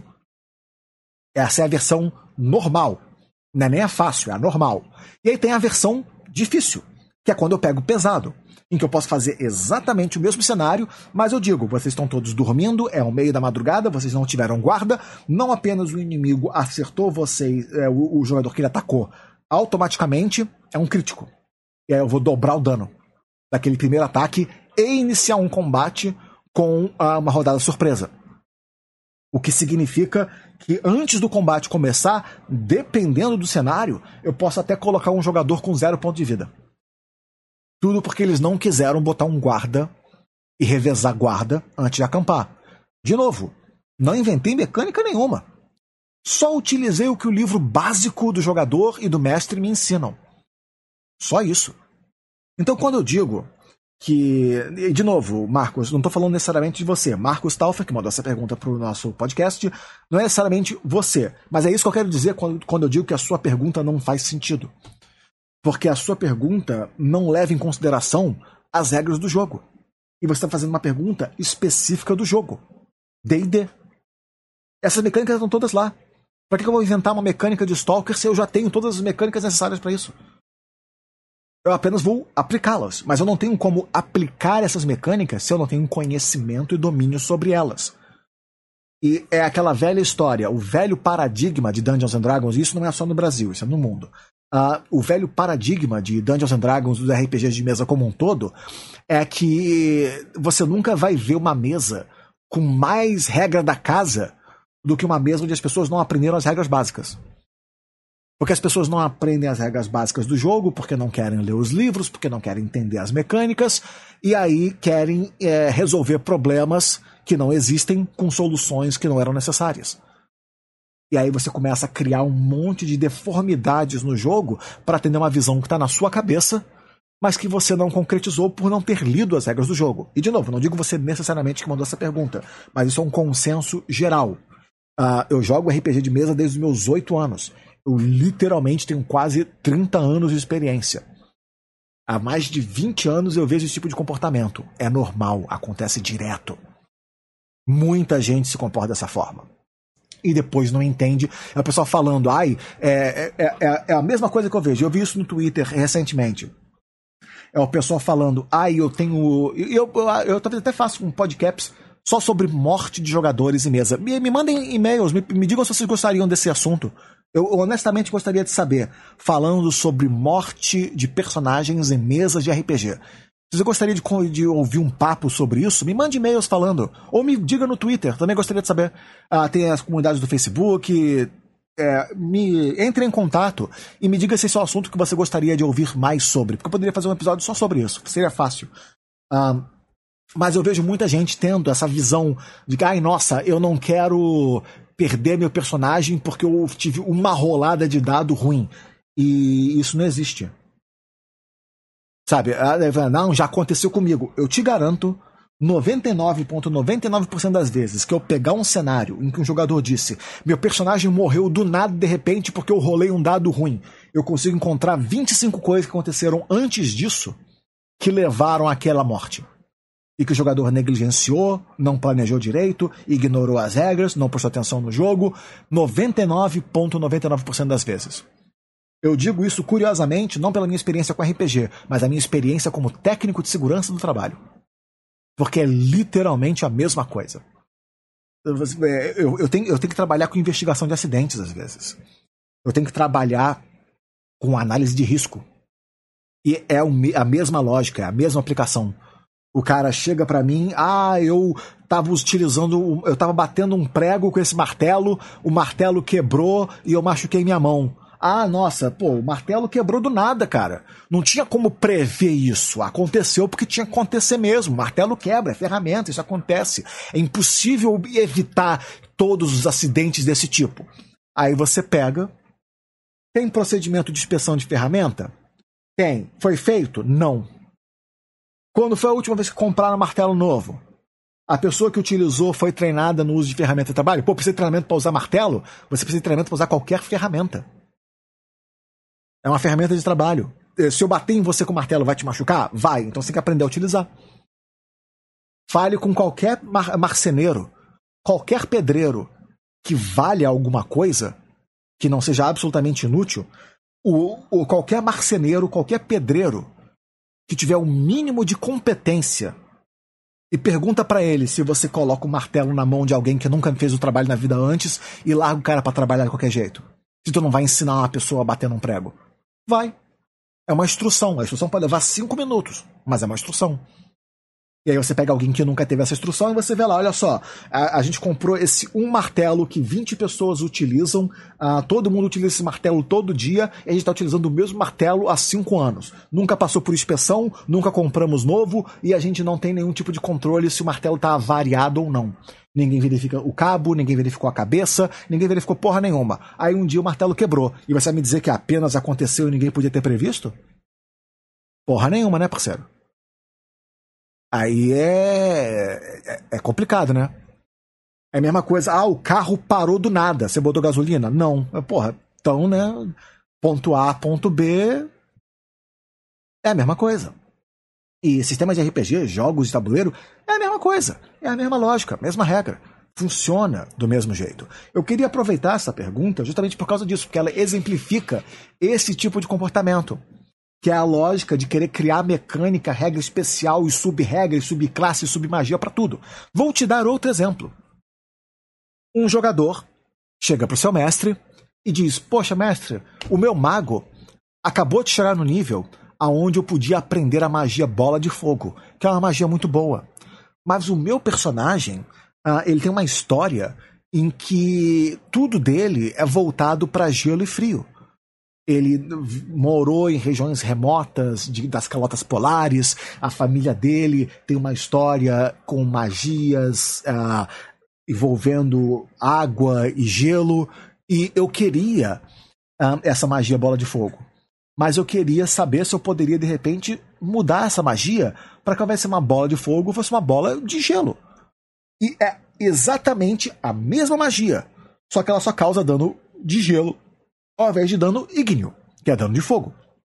[SPEAKER 1] Essa é a versão normal. Não é nem a fácil, é a normal. E aí tem a versão difícil, que é quando eu pego pesado, em que eu posso fazer exatamente o mesmo cenário, mas eu digo, vocês estão todos dormindo, é o meio da madrugada, vocês não tiveram guarda, não apenas o inimigo acertou vocês, o jogador que ele atacou, automaticamente é um crítico. E aí eu vou dobrar o dano daquele primeiro ataque e iniciar um combate com uma rodada surpresa. O que significa que antes do combate começar, dependendo do cenário, eu posso até colocar um jogador com 0 ponto de vida. Tudo porque eles não quiseram botar um guarda e revezar guarda antes de acampar. De novo, não inventei mecânica nenhuma. Só utilizei o que o livro básico do jogador e do mestre me ensinam. Só isso. Então quando eu digo que... De novo, Marcos, não estou falando necessariamente de você. Marcos Taufer, que mandou essa pergunta para o nosso podcast, não é necessariamente você. Mas é isso que eu quero dizer quando eu digo que a sua pergunta não faz sentido. Porque a sua pergunta não leva em consideração as regras do jogo. E você está fazendo uma pergunta específica do jogo. D&D. Essas mecânicas estão todas lá. Para que eu vou inventar uma mecânica de Stalker se eu já tenho todas as mecânicas necessárias para isso? Eu apenas vou aplicá-las, mas eu não tenho como aplicar essas mecânicas se eu não tenho conhecimento e domínio sobre elas. E é aquela velha história, o velho paradigma de Dungeons and Dragons, isso não é só no Brasil, isso é no mundo. O velho paradigma de Dungeons and Dragons, dos RPGs de mesa como um todo, é que você nunca vai ver uma mesa com mais regra da casa do que uma mesa onde as pessoas não aprenderam as regras básicas. Porque as pessoas não aprendem as regras básicas do jogo, porque não querem ler os livros, porque não querem entender as mecânicas, e aí querem resolver problemas que não existem com soluções que não eram necessárias. E aí você começa a criar um monte de deformidades no jogo para atender uma visão que está na sua cabeça, mas que você não concretizou por não ter lido as regras do jogo. E de novo, não digo você necessariamente que mandou essa pergunta, mas isso é um consenso geral. Eu jogo RPG de mesa desde os meus 8 anos. Eu literalmente tenho quase 30 anos de experiência. Há mais de 20 anos eu vejo esse tipo de comportamento. É normal, acontece direto. Muita gente se comporta dessa forma. E depois não entende. É o pessoal falando, é a mesma coisa que eu vejo. Eu vi isso no Twitter recentemente. É o pessoal falando, eu tenho... Eu talvez até faça um podcast só sobre morte de jogadores em mesa. Me mandem e-mails, me digam se vocês gostariam desse assunto. Eu honestamente gostaria de saber, falando sobre morte de personagens em mesas de RPG. Se você gostaria de ouvir um papo sobre isso, me mande e-mails falando. Ou me diga no Twitter, também gostaria de saber. Tem as comunidades do Facebook. Entre em contato e me diga se esse é o assunto que você gostaria de ouvir mais sobre. Porque eu poderia fazer um episódio só sobre isso, que seria fácil. Mas eu vejo muita gente tendo essa visão de que, nossa, eu não quero perder meu personagem porque eu tive uma rolada de dado ruim. E isso não existe. Sabe? Não, já aconteceu comigo. Eu te garanto, 99,99% das vezes que eu pegar um cenário em que um jogador disse meu personagem morreu do nada de repente porque eu rolei um dado ruim, eu consigo encontrar 25 coisas que aconteceram antes disso que levaram àquela morte. E que o jogador negligenciou, não planejou direito, ignorou as regras, não prestou atenção no jogo, 99,99% das vezes. Eu digo isso curiosamente, não pela minha experiência com RPG, mas a minha experiência como técnico de segurança do trabalho. Porque é literalmente a mesma coisa. Eu tenho que trabalhar com investigação de acidentes, às vezes. Eu tenho que trabalhar com análise de risco. E é a mesma lógica, é a mesma aplicação. O cara chega pra mim, eu tava batendo um prego com esse martelo, o martelo quebrou e eu machuquei minha mão. Nossa, o martelo quebrou do nada, cara. Não tinha como prever isso. Aconteceu porque tinha que acontecer mesmo. Martelo quebra, é ferramenta, isso acontece. É impossível evitar todos os acidentes desse tipo. Aí você pega, tem procedimento de inspeção de ferramenta? Tem. Foi feito? Não. Quando foi a última vez que compraram um martelo novo? A pessoa que utilizou foi treinada no uso de ferramenta de trabalho? Precisa de treinamento para usar martelo? Você precisa de treinamento para usar qualquer ferramenta. É uma ferramenta de trabalho. Se eu bater em você com o martelo, vai te machucar? Vai. Então você tem que aprender a utilizar. Fale com qualquer marceneiro, qualquer pedreiro que valha alguma coisa, que não seja absolutamente inútil, qualquer marceneiro, qualquer pedreiro que tiver o mínimo de competência e pergunta pra ele se você coloca o martelo na mão de alguém que nunca fez o trabalho na vida antes e larga o cara pra trabalhar de qualquer jeito. Se tu não vai ensinar uma pessoa a bater num prego. Vai. É uma instrução. A instrução pode levar 5 minutos, mas é uma instrução. E aí você pega alguém que nunca teve essa instrução e você vê lá, olha só, a gente comprou esse martelo que 20 pessoas utilizam, todo mundo utiliza esse martelo todo dia, e a gente está utilizando o mesmo martelo há 5 anos. Nunca passou por inspeção, nunca compramos novo, e a gente não tem nenhum tipo de controle se o martelo está avariado ou não. Ninguém verifica o cabo, ninguém verificou a cabeça, ninguém verificou porra nenhuma. Aí um dia o martelo quebrou, e você vai me dizer que apenas aconteceu e ninguém podia ter previsto? Porra nenhuma, né, parceiro? Aí é complicado, né? É a mesma coisa. O carro parou do nada. Você botou gasolina? Não. Porra, então, né? Ponto A, ponto B. É a mesma coisa. E sistemas de RPG, jogos de tabuleiro, é a mesma coisa. É a mesma lógica, mesma regra. Funciona do mesmo jeito. Eu queria aproveitar essa pergunta justamente por causa disso, porque ela exemplifica esse tipo de comportamento. Que é a lógica de querer criar mecânica, regra especial, e sub-regra, subclasse, submagia para tudo. Vou te dar outro exemplo. Um jogador chega pro seu mestre e diz: poxa, mestre, o meu mago acabou de chegar no nível aonde eu podia aprender a magia Bola de Fogo, que é uma magia muito boa. Mas o meu personagem, ele tem uma história em que tudo dele é voltado para gelo e frio. Ele morou em regiões remotas das calotas polares. A família dele tem uma história com magias envolvendo água e gelo. E eu queria essa magia Bola de Fogo. Mas eu queria saber se eu poderia, de repente, mudar essa magia para que ao invés de ser uma bola de fogo, fosse uma bola de gelo. E é exatamente a mesma magia, só que ela só causa dano de gelo ao invés de dano ígneo, que é dano de fogo.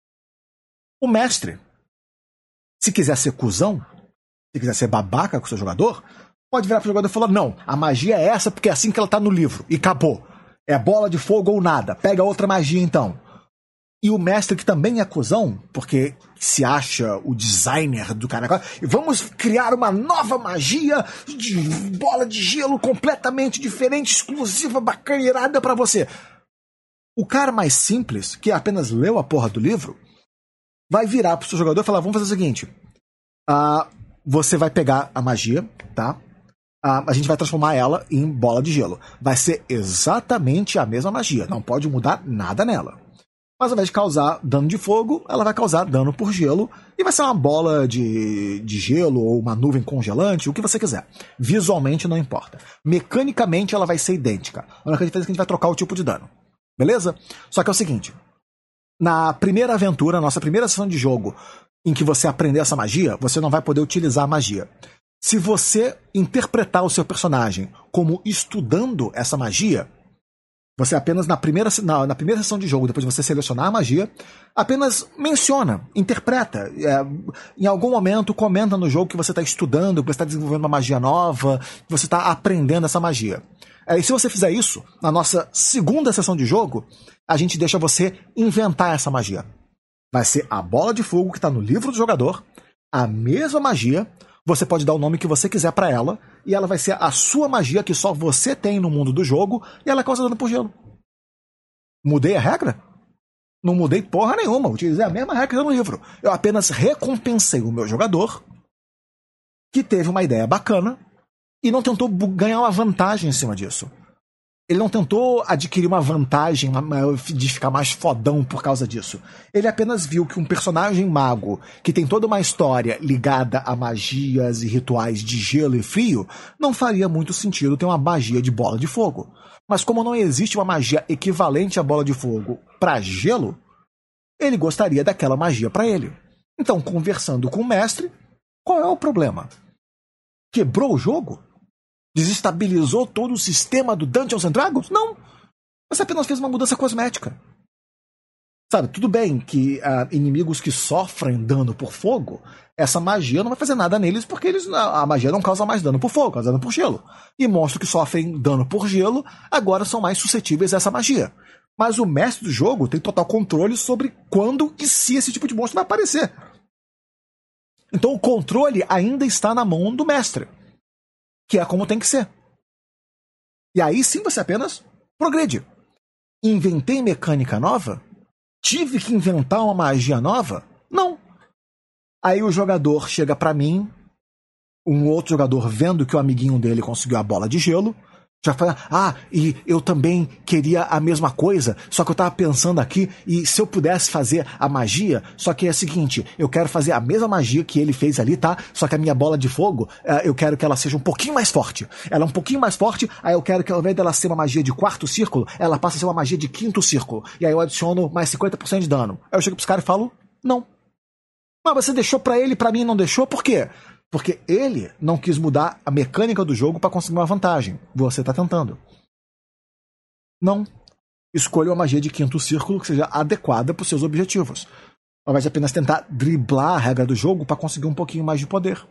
[SPEAKER 1] O mestre, se quiser ser cuzão, se quiser ser babaca com o seu jogador, pode virar pro jogador e falar: não, a magia é essa porque é assim que ela tá no livro, e acabou. É bola de fogo ou nada, pega outra magia então. E o mestre, que também é cuzão, porque se acha o designer do cara, vamos criar uma nova magia de bola de gelo completamente diferente, exclusiva, bacana, irada pra você. O cara mais simples, que apenas leu a porra do livro, vai virar pro seu jogador e falar: vamos fazer o seguinte, você vai pegar a magia, tá? A gente vai transformar ela em bola de gelo. Vai ser exatamente a mesma magia, não pode mudar nada nela. Mas ao invés de causar dano de fogo, ela vai causar dano por gelo. E vai ser uma bola de gelo ou uma nuvem congelante, o que você quiser. Visualmente não importa. Mecanicamente ela vai ser idêntica. A única diferença é que a gente vai trocar o tipo de dano. Beleza? Só que é o seguinte. Na primeira aventura, nossa primeira sessão de jogo, em que você aprender essa magia, você não vai poder utilizar a magia. Se você interpretar o seu personagem como estudando essa magia, você apenas na primeira sessão de jogo, depois de você selecionar a magia, apenas menciona, interpreta. Em algum momento comenta no jogo que você está estudando, que você está desenvolvendo uma magia nova, que você está aprendendo essa magia. E se você fizer isso, na nossa segunda sessão de jogo, a gente deixa você inventar essa magia. Vai ser a bola de fogo que está no livro do jogador, a mesma magia. Você pode dar o nome que você quiser pra ela, e ela vai ser a sua magia que só você tem no mundo do jogo, e ela causa dano por gelo. Mudei a regra? Não mudei porra nenhuma, utilizei a mesma regra no livro. Eu apenas recompensei o meu jogador, que teve uma ideia bacana, e não tentou ganhar uma vantagem em cima disso. Ele não tentou adquirir uma vantagem de ficar mais fodão por causa disso. Ele apenas viu que um personagem mago, que tem toda uma história ligada a magias e rituais de gelo e frio, não faria muito sentido ter uma magia de bola de fogo. Mas como não existe uma magia equivalente à bola de fogo para gelo, ele gostaria daquela magia para ele. Então, conversando com o mestre, qual é o problema? Quebrou o jogo? Desestabilizou todo o sistema do Dungeons and Dragons? Não. Você apenas fez uma mudança cosmética. Sabe, tudo bem que inimigos que sofrem dano por fogo, essa magia não vai fazer nada neles porque a magia não causa mais dano por fogo, causa dano por gelo. E monstros que sofrem dano por gelo agora são mais suscetíveis a essa magia. Mas o mestre do jogo tem total controle sobre quando e se esse tipo de monstro vai aparecer. Então o controle ainda está na mão do mestre. Que é como tem que ser. E aí sim você apenas progride. Inventei mecânica nova? Tive que inventar uma magia nova? Não. Aí o jogador chega pra mim, um outro jogador vendo que o amiguinho dele conseguiu a bola de gelo, já fala: e eu também queria a mesma coisa, só que eu tava pensando aqui, e se eu pudesse fazer a magia, só que é o seguinte, eu quero fazer a mesma magia que ele fez ali, tá? Só que a minha bola de fogo, eu quero que ela seja um pouquinho mais forte. Ela é um pouquinho mais forte, aí eu quero que ao invés dela ser uma magia de quarto círculo, ela passe a ser uma magia de quinto círculo. E aí eu adiciono mais 50% de dano. Aí eu chego pros caras e falo: não. Mas você deixou pra ele, pra mim não deixou, por quê? Porque ele não quis mudar a mecânica do jogo para conseguir uma vantagem. Você tá tentando. Não. Escolha uma magia de quinto círculo que seja adequada para os seus objetivos. Ao invés de apenas tentar driblar a regra do jogo para conseguir um pouquinho mais de poder.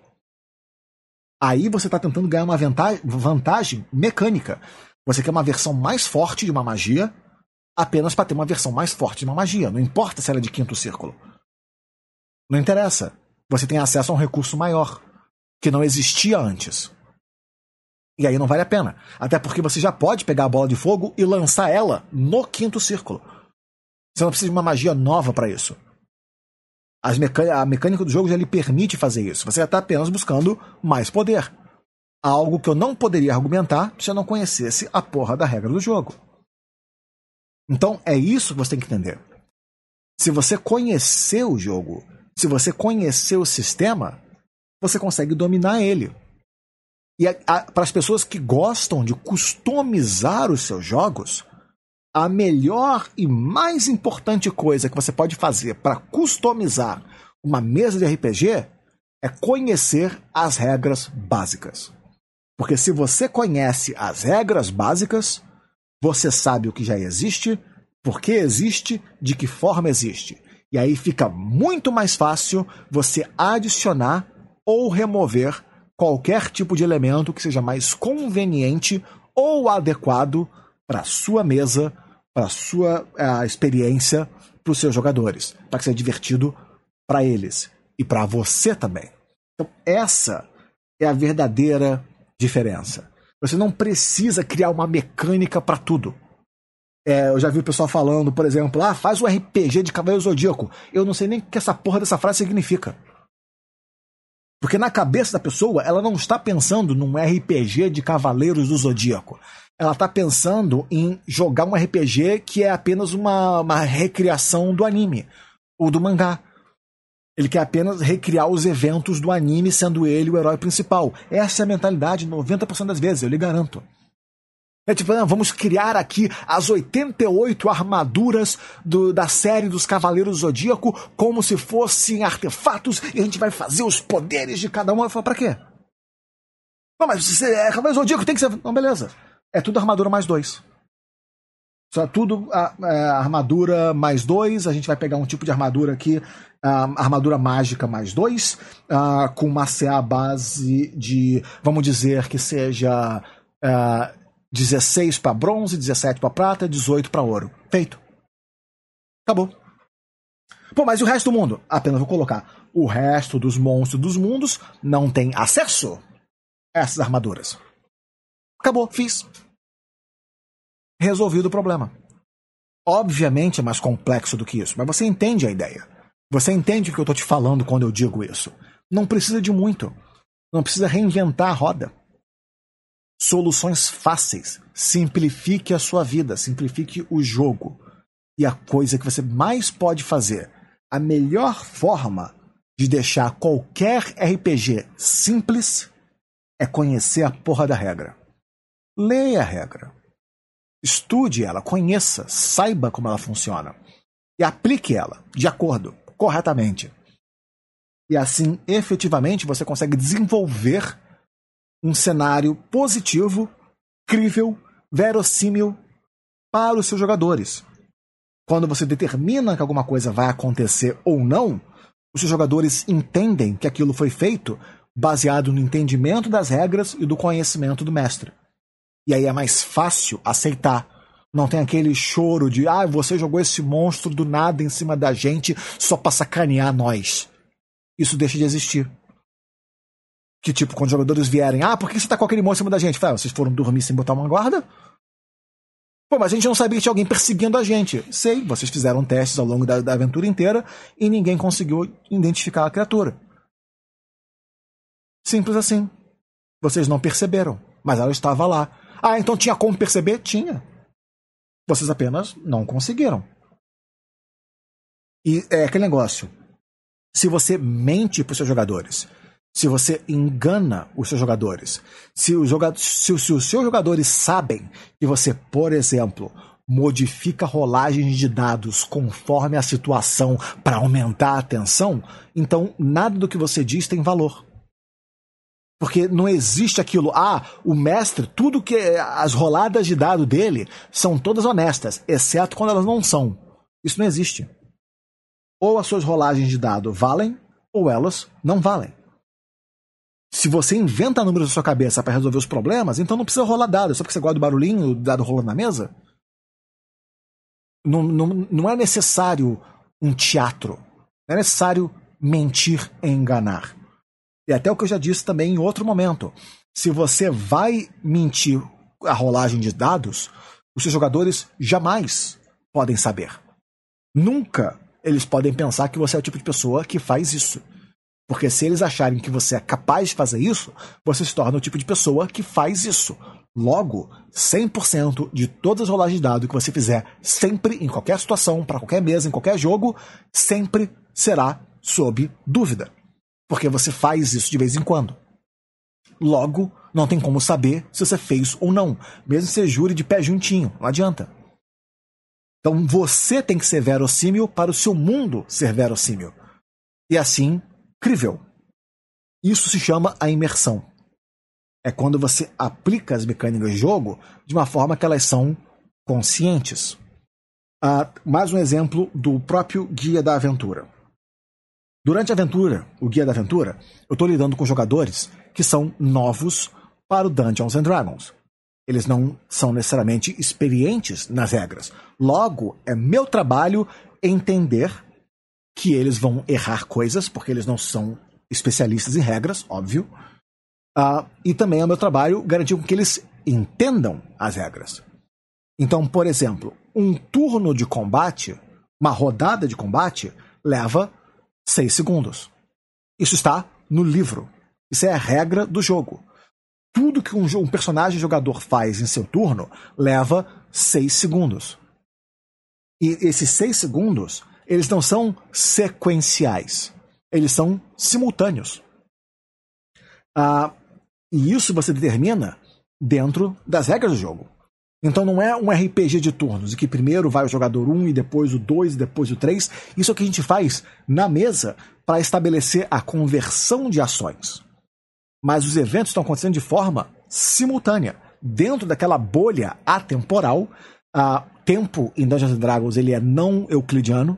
[SPEAKER 1] Aí você tá tentando ganhar uma vantagem mecânica. Você quer uma versão mais forte de uma magia apenas para ter uma versão mais forte de uma magia. Não importa se ela é de quinto círculo. Não interessa. Você tem acesso a um recurso maior que não existia antes. E aí não vale a pena. Até porque você já pode pegar a bola de fogo e lançar ela no quinto círculo. Você não precisa de uma magia nova para isso. A mecânica do jogo já lhe permite fazer isso. Você já está apenas buscando mais poder. Algo que eu não poderia argumentar se eu não conhecesse a porra da regra do jogo. Então é isso que você tem que entender. Se você conhecer o jogo, se você conhecer o sistema, você consegue dominar ele. E para as pessoas que gostam de customizar os seus jogos, a melhor e mais importante coisa que você pode fazer para customizar uma mesa de RPG é conhecer as regras básicas. Porque se você conhece as regras básicas, você sabe o que já existe, por que existe, de que forma existe. E aí fica muito mais fácil você adicionar ou remover qualquer tipo de elemento que seja mais conveniente ou adequado para a sua mesa, para a sua experiência, para os seus jogadores, para que seja divertido para eles e para você também. Então essa é a verdadeira diferença. Você não precisa criar uma mecânica para tudo. Eu já vi o pessoal falando, por exemplo, faz um RPG de Cavaleiro Zodíaco. Eu não sei nem o que essa porra dessa frase significa. Porque na cabeça da pessoa, ela não está pensando num RPG de Cavaleiros do Zodíaco. Ela está pensando em jogar um RPG que é apenas uma recriação do anime ou do mangá. Ele quer apenas recriar os eventos do anime, sendo ele o herói principal. Essa é a mentalidade 90% das vezes, eu lhe garanto. É tipo, vamos criar aqui as 88 armaduras da série dos Cavaleiros do Zodíaco como se fossem artefatos e a gente vai fazer os poderes de cada um. Eu falo, pra quê? Não, mas Cavaleiro do Zodíaco tem que ser... Não, beleza. É tudo armadura mais 2. Só tudo armadura mais 2. A gente vai pegar um tipo de armadura aqui, armadura mágica mais 2, com uma CA base de, vamos dizer que seja 16 para bronze, 17 para prata, 18 para ouro. Feito. Acabou. Pô, mas e o resto do mundo? Apenas vou colocar. O resto dos monstros dos mundos não tem acesso a essas armaduras. Acabou, fiz. Resolvido o problema. Obviamente é mais complexo do que isso, mas você entende a ideia. Você entende o que eu estou te falando quando eu digo isso. Não precisa de muito. Não precisa reinventar a roda. Soluções fáceis. Simplifique a sua vida, simplifique o jogo. E a coisa que você mais pode fazer, a melhor forma de deixar qualquer RPG simples é conhecer a porra da regra. Leia a regra. Estude ela, conheça, saiba como ela funciona. E aplique ela, de acordo, corretamente. E assim, efetivamente, você consegue desenvolver um cenário positivo, crível, verossímil para os seus jogadores. Quando você determina que alguma coisa vai acontecer ou não, os seus jogadores entendem que aquilo foi feito baseado no entendimento das regras e do conhecimento do mestre. E aí é mais fácil aceitar. Não tem aquele choro de você jogou esse monstro do nada em cima da gente só pra sacanear nós. Isso deixa de existir. Que tipo, quando os jogadores vierem, por que você tá com aquele monstro em cima da gente? Fala, vocês foram dormir sem botar uma guarda? Pô, mas a gente não sabia que tinha alguém perseguindo a gente. Sei, vocês fizeram testes ao longo da aventura inteira e ninguém conseguiu identificar a criatura. Simples assim. Vocês não perceberam, mas ela estava lá. Então tinha como perceber? Tinha. Vocês apenas não conseguiram. E é aquele negócio. Se você mente para os seus jogadores, se você engana os seus jogadores, se os seus jogadores sabem que você, por exemplo, modifica rolagens de dados conforme a situação para aumentar a tensão, então nada do que você diz tem valor. Porque não existe aquilo, o mestre, tudo que as roladas de dado dele são todas honestas, exceto quando elas não são. Isso não existe. Ou as suas rolagens de dado valem, ou elas não valem. Se você inventa números na sua cabeça para resolver os problemas, então não precisa rolar dado. Só porque você gosta do barulhinho, do dado rolando na mesa. Não é necessário um teatro. Não é necessário mentir e enganar. E até o que eu já disse também em outro momento. se você vai mentir a rolagem de dados, os seus jogadores jamais podem saber. Nunca eles podem pensar que você é o tipo de pessoa que faz isso. Porque se eles acharem que você é capaz de fazer isso, você se torna o tipo de pessoa que faz isso. Logo, 100% de todas as rolagens de dados que você fizer, sempre, em qualquer situação, para qualquer mesa, em qualquer jogo, sempre será sob dúvida. Porque você faz isso de vez em quando. Logo, não tem como saber se você fez ou não. Mesmo que você jure de pé juntinho, não adianta. Então você tem que ser verossímil para o seu mundo ser verossímil. E assim, crível. Isso se chama a imersão. É quando você aplica as mecânicas de jogo de uma forma que elas são conscientes. Mais um exemplo do próprio Guia da Aventura. Durante a aventura, o Guia da Aventura, eu estou lidando com jogadores que são novos para o Dungeons and Dragons. Eles não são necessariamente experientes nas regras. Logo, é meu trabalho entender que eles vão errar coisas, porque eles não são especialistas em regras, óbvio. E também é meu trabalho garantir que eles entendam as regras. Então, por exemplo, um turno de combate, uma rodada de combate, leva 6 segundos. Isso está no livro. Isso é a regra do jogo. Tudo que um personagem jogador faz em seu turno leva 6 segundos. E esses 6 segundos, eles não são sequenciais. Eles são simultâneos. E isso você determina dentro das regras do jogo. Então não é um RPG de turnos, em que primeiro vai o jogador 1, e depois o 2, e depois o 3. Isso é o que a gente faz na mesa para estabelecer a conversão de ações. Mas os eventos estão acontecendo de forma simultânea. Dentro daquela bolha atemporal, tempo em Dungeons & Dragons ele é não euclidiano,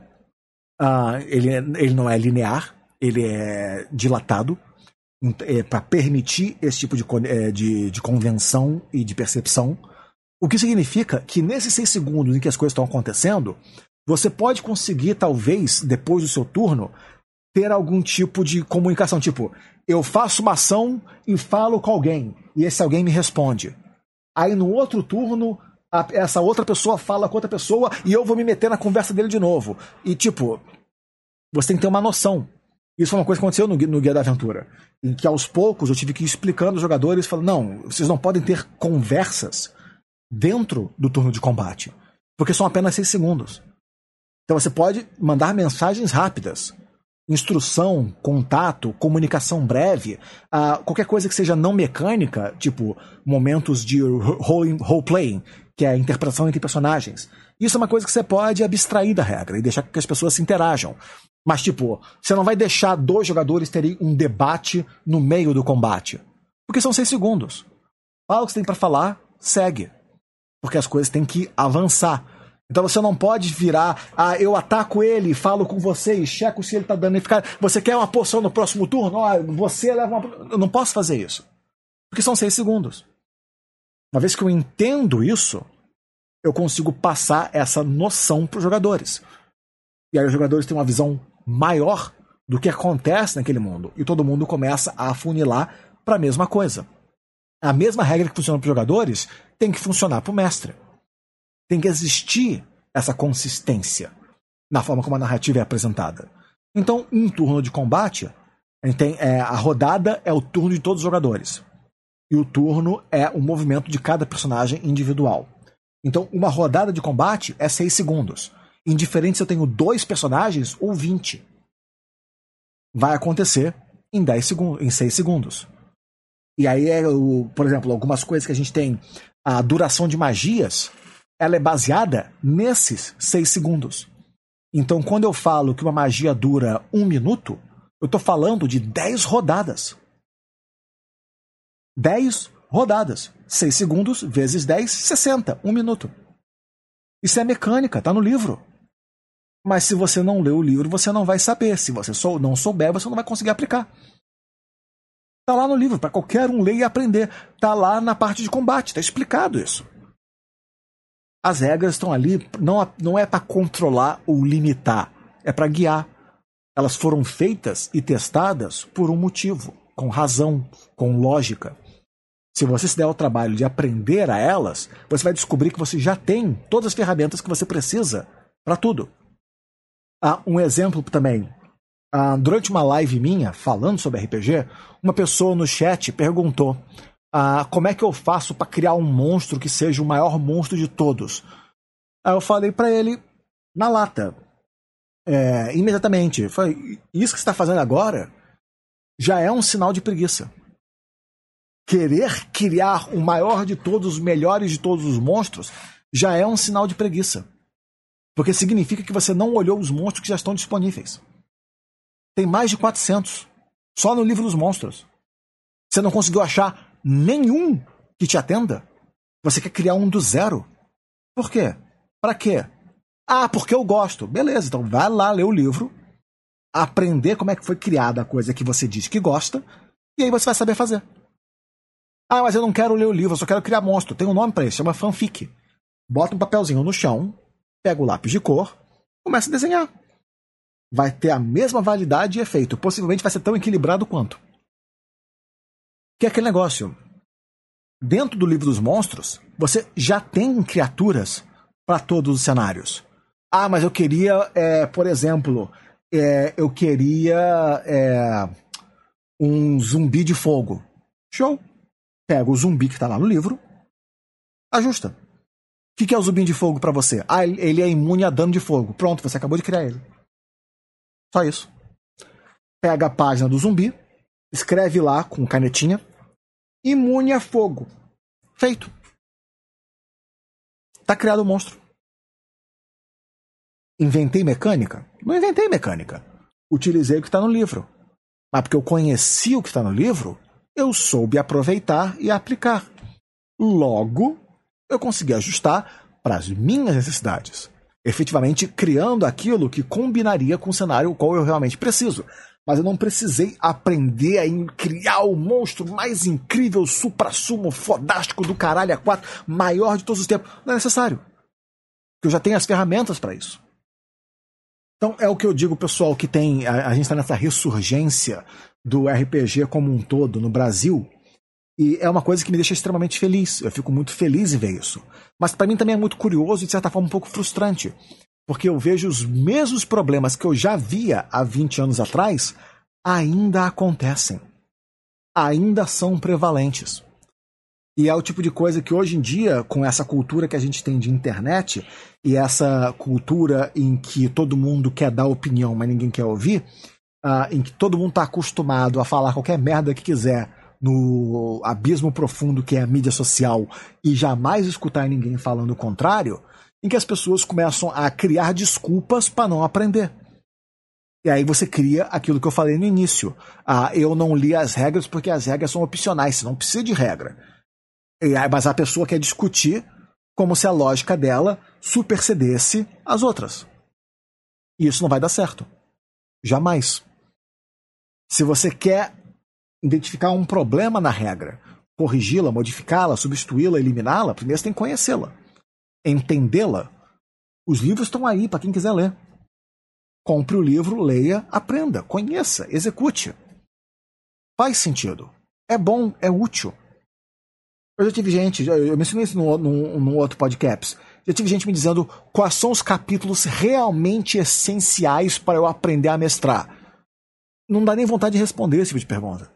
[SPEAKER 1] ele não é linear, ele é dilatado, para permitir esse tipo de convenção e de percepção. O que significa que nesses 6 segundos em que as coisas estão acontecendo, você pode conseguir, talvez, depois do seu turno, ter algum tipo de comunicação. Tipo, eu faço uma ação e falo com alguém, e esse alguém me responde. Aí no outro turno, essa outra pessoa fala com outra pessoa e eu vou me meter na conversa dele de novo. E tipo, você tem que ter uma noção. Isso foi uma coisa que aconteceu no Guia da Aventura, em que aos poucos eu tive que ir explicando aos jogadores, falando, não, vocês não podem ter conversas dentro do turno de combate, porque são apenas 6 segundos. Então você pode mandar mensagens rápidas, instrução, contato, comunicação breve, qualquer coisa que seja não mecânica, tipo momentos de role-playing, que é a interpretação entre personagens. Isso é uma coisa que você pode abstrair da regra e deixar que as pessoas se interajam. Mas, tipo, você não vai deixar 2 jogadores terem um debate no meio do combate. Porque são 6 segundos. Fala o que você tem pra falar, segue. Porque as coisas têm que avançar. Então você não pode virar, eu ataco ele, falo com você e checo se ele tá dando eficácia. Você quer uma poção no próximo turno? Você leva uma... Eu não posso fazer isso. Porque são 6 segundos. Uma vez que eu entendo isso, eu consigo passar essa noção pros jogadores. E aí os jogadores têm uma visão maior do que acontece naquele mundo. E todo mundo começa a afunilar para a mesma coisa. A mesma regra que funciona para os jogadores tem que funcionar para o mestre. Tem que existir essa consistência na forma como a narrativa é apresentada. Então, um turno de combate, a rodada é o turno de todos os jogadores. E o turno é o movimento de cada personagem individual. Então, uma rodada de combate é 6 segundos. Indiferente se eu tenho 2 personagens ou 20. Vai acontecer em 6 segundos. E aí, por exemplo, algumas coisas que a gente tem, a duração de magias, ela é baseada nesses 6 segundos. Então, quando eu falo que uma magia dura 1 minuto, eu estou falando de 10 rodadas. 10 rodadas. 6 segundos vezes 10, 60. 1 minuto. Isso é mecânica, tá no livro. Mas se você não leu o livro, você não vai saber. Se você não souber, você não vai conseguir aplicar. Tá lá no livro, para qualquer um ler e aprender. Tá lá na parte de combate, tá explicado isso. As regras estão ali, não é para controlar ou limitar, é para guiar. Elas foram feitas e testadas por um motivo, com razão, com lógica. Se você se der o trabalho de aprender a elas, você vai descobrir que você já tem todas as ferramentas que você precisa para tudo. Um exemplo também. Durante uma live minha, falando sobre RPG, uma pessoa no chat perguntou como é que eu faço para criar um monstro que seja o maior monstro de todos. Aí eu falei para ele, na lata, imediatamente. Falei, isso que você está fazendo agora já é um sinal de preguiça. Querer criar o maior de todos, os melhores de todos os monstros, já é um sinal de preguiça. Porque significa que você não olhou os monstros que já estão disponíveis. Tem mais de 400. Só no livro dos monstros. Você não conseguiu achar nenhum que te atenda? Você quer criar um do zero? Por quê? Pra quê? Porque eu gosto. Beleza, então vai lá ler o livro, aprender como é que foi criada a coisa que você diz que gosta, e aí você vai saber fazer. Mas eu não quero ler o livro, eu só quero criar monstro. Tem um nome pra isso, chama fanfic. Bota um papelzinho no chão, pega o lápis de cor, começa a desenhar. Vai ter a mesma validade e efeito. Possivelmente vai ser tão equilibrado quanto. Que é aquele negócio. Dentro do livro dos monstros, você já tem criaturas para todos os cenários. Mas eu queria, por exemplo, eu queria um zumbi de fogo. Show! Pega o zumbi que está lá no livro, ajusta. O que é o zumbi de fogo para você? Ele é imune a dano de fogo. Pronto, você acabou de criar ele. Só isso. Pega a página do zumbi, escreve lá com canetinha, imune a fogo. Feito. Tá criado o monstro. Inventei mecânica? Não inventei mecânica. Utilizei o que está no livro. Mas porque eu conheci o que está no livro, eu soube aproveitar e aplicar. Logo, eu consegui ajustar para as minhas necessidades. Efetivamente criando aquilo que combinaria com o cenário o qual eu realmente preciso. Mas eu não precisei aprender a criar o monstro mais incrível, supra-sumo, fodástico do caralho a 4, maior de todos os tempos. Não é necessário. Porque eu já tenho as ferramentas para isso. Então é o que eu digo, pessoal, que tem. A gente está nessa ressurgência do RPG como um todo no Brasil. E é uma coisa que me deixa extremamente feliz. Eu fico muito feliz em ver isso. Mas para mim também é muito curioso e de certa forma um pouco frustrante. Porque eu vejo os mesmos problemas que eu já via há 20 anos atrás ainda acontecem. Ainda são prevalentes. E é o tipo de coisa que hoje em dia, com essa cultura que a gente tem de internet, e essa cultura em que todo mundo quer dar opinião, mas ninguém quer ouvir, em que todo mundo está acostumado a falar qualquer merda que quiser no abismo profundo que é a mídia social e jamais escutar ninguém falando o contrário, em que as pessoas começam a criar desculpas para não aprender. E aí você cria aquilo que eu falei no início. Eu não li as regras porque as regras são opcionais, você não precisa de regra. Mas a pessoa quer discutir como se a lógica dela supercedesse as outras. E isso não vai dar certo. Jamais. Se você quer identificar um problema na regra, corrigi-la, modificá-la, substituí-la, eliminá-la, primeiro você tem que conhecê-la. Entendê-la. Os livros estão aí para quem quiser ler. Compre o livro, leia, aprenda, conheça, execute. Faz sentido. É bom, é útil. Eu já tive gente, eu mencionei isso no outro podcast, já tive gente me dizendo quais são os capítulos realmente essenciais para eu aprender a mestrar. Não dá nem vontade de responder esse tipo de pergunta.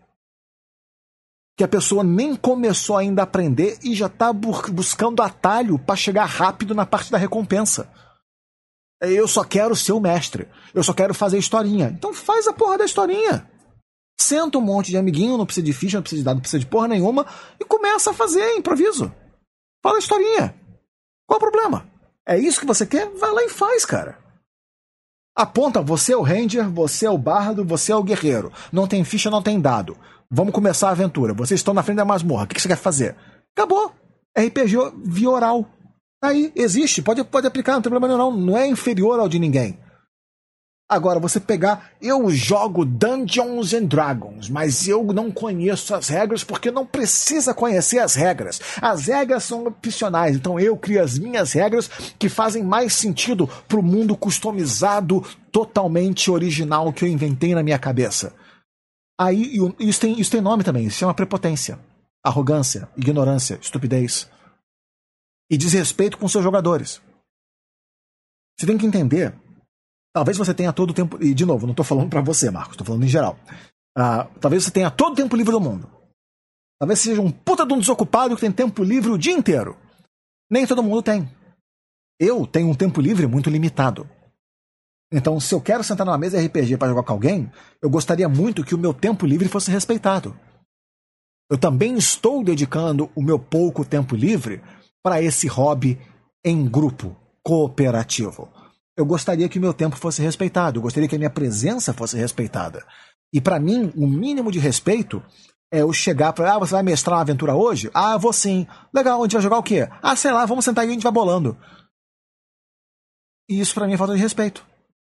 [SPEAKER 1] Que a pessoa nem começou ainda a aprender e já está buscando atalho para chegar rápido na parte da recompensa. Eu só quero ser o mestre. Eu só quero fazer historinha. Então faz a porra da historinha. Senta um monte de amiguinho, não precisa de ficha, não precisa de dado, não precisa de porra nenhuma, e começa a fazer improviso. Fala a historinha. Qual o problema? É isso que você quer? Vai lá e faz, cara. Aponta, você é o ranger, você é o bardo, você é o guerreiro. Não tem ficha, não tem dado. Vamos começar a aventura. Vocês estão na frente da masmorra. O que você quer fazer? Acabou. RPG via oral. Aí, existe. Pode aplicar, não tem problema nenhum. Não é inferior ao de ninguém. Agora, você pegar... Eu jogo Dungeons and Dragons, mas eu não conheço as regras porque não precisa conhecer as regras. As regras são opcionais, então eu crio as minhas regras que fazem mais sentido pro mundo customizado, totalmente original que eu inventei na minha cabeça. Aí, isso tem nome também, isso chama prepotência. arrogância, ignorância, estupidez e desrespeito com seus jogadores. Você tem que entender, talvez você tenha todo o tempo, e de novo, não estou falando para você, Marcos, estou falando em geral. Talvez você tenha todo o tempo livre do mundo. Talvez seja um puta de um desocupado que tem tempo livre o dia inteiro. Nem todo mundo tem. Eu tenho um tempo livre muito limitado. Então, se eu quero sentar numa mesa RPG para jogar com alguém, eu gostaria muito que o meu tempo livre fosse respeitado. Eu também estou dedicando o meu pouco tempo livre para esse hobby em grupo, cooperativo. Eu gostaria que o meu tempo fosse respeitado, eu gostaria que a minha presença fosse respeitada. E para mim, o mínimo de respeito é eu chegar para, você vai mestrar uma aventura hoje? Vou sim. Legal, a gente vai jogar o quê? Sei lá, vamos sentar aí e a gente vai bolando. E isso para mim é falta de respeito.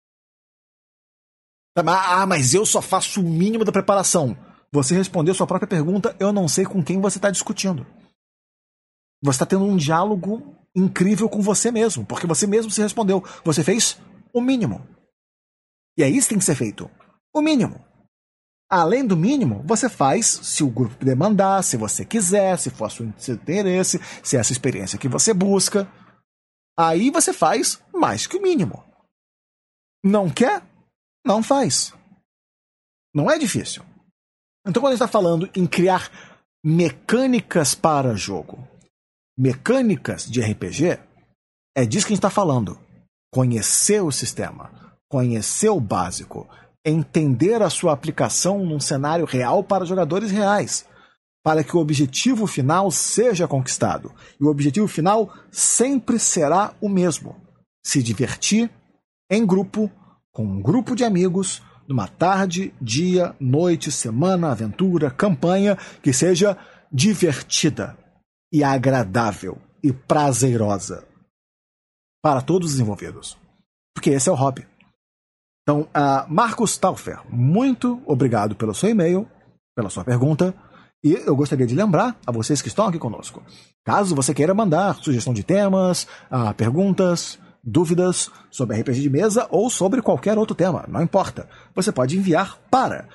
[SPEAKER 1] Mas eu só faço o mínimo da preparação. Você respondeu sua própria pergunta, eu não sei com quem você está discutindo. Você está tendo um diálogo incrível com você mesmo, porque você mesmo se respondeu. Você fez o mínimo. E é isso que tem que ser feito. O mínimo. Além do mínimo, você faz se o grupo demandar, se você quiser, se for seu interesse, se é essa experiência que você busca. Aí você faz mais que o mínimo. Não quer? Não faz. Não é difícil. Então, quando a gente está falando em criar mecânicas para jogo, mecânicas de RPG, é disso que a gente está falando. Conhecer o sistema, conhecer o básico, entender a sua aplicação num cenário real para jogadores reais, para que o objetivo final seja conquistado. E o objetivo final sempre será o mesmo: se divertir em grupo, com um grupo de amigos, numa tarde, dia, noite, semana, aventura, campanha, que seja divertida e agradável e prazerosa para todos os envolvidos. Porque esse é o hobby. Então, Marcos Taufer, muito obrigado pelo seu e-mail, pela sua pergunta, e eu gostaria de lembrar a vocês que estão aqui conosco, caso você queira mandar sugestão de temas, perguntas, dúvidas sobre RPG de mesa ou sobre qualquer outro tema, não importa. Você pode enviar para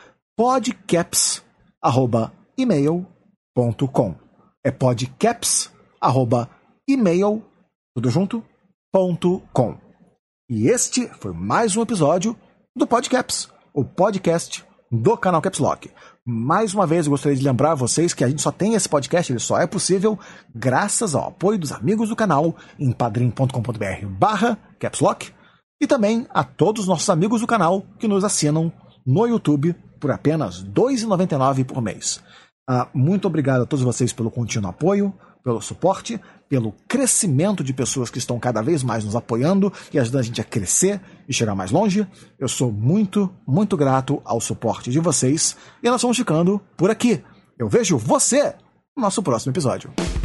[SPEAKER 1] podcaps@email.com. É podcaps@email, tudo junto, .com. E este foi mais um episódio do Podcaps, o podcast do canal Caps Lock. Mais uma vez eu gostaria de lembrar a vocês que a gente só tem esse podcast, ele só é possível graças ao apoio dos amigos do canal em padrim.com.br/capslock e também a todos os nossos amigos do canal que nos assinam no YouTube por apenas R$ 2,99 por mês. Muito obrigado a todos vocês pelo contínuo apoio, pelo suporte, pelo crescimento de pessoas que estão cada vez mais nos apoiando e ajudando a gente a crescer e chegar mais longe. Eu sou muito, muito grato ao suporte de vocês e nós vamos ficando por aqui. Eu vejo você no nosso próximo episódio.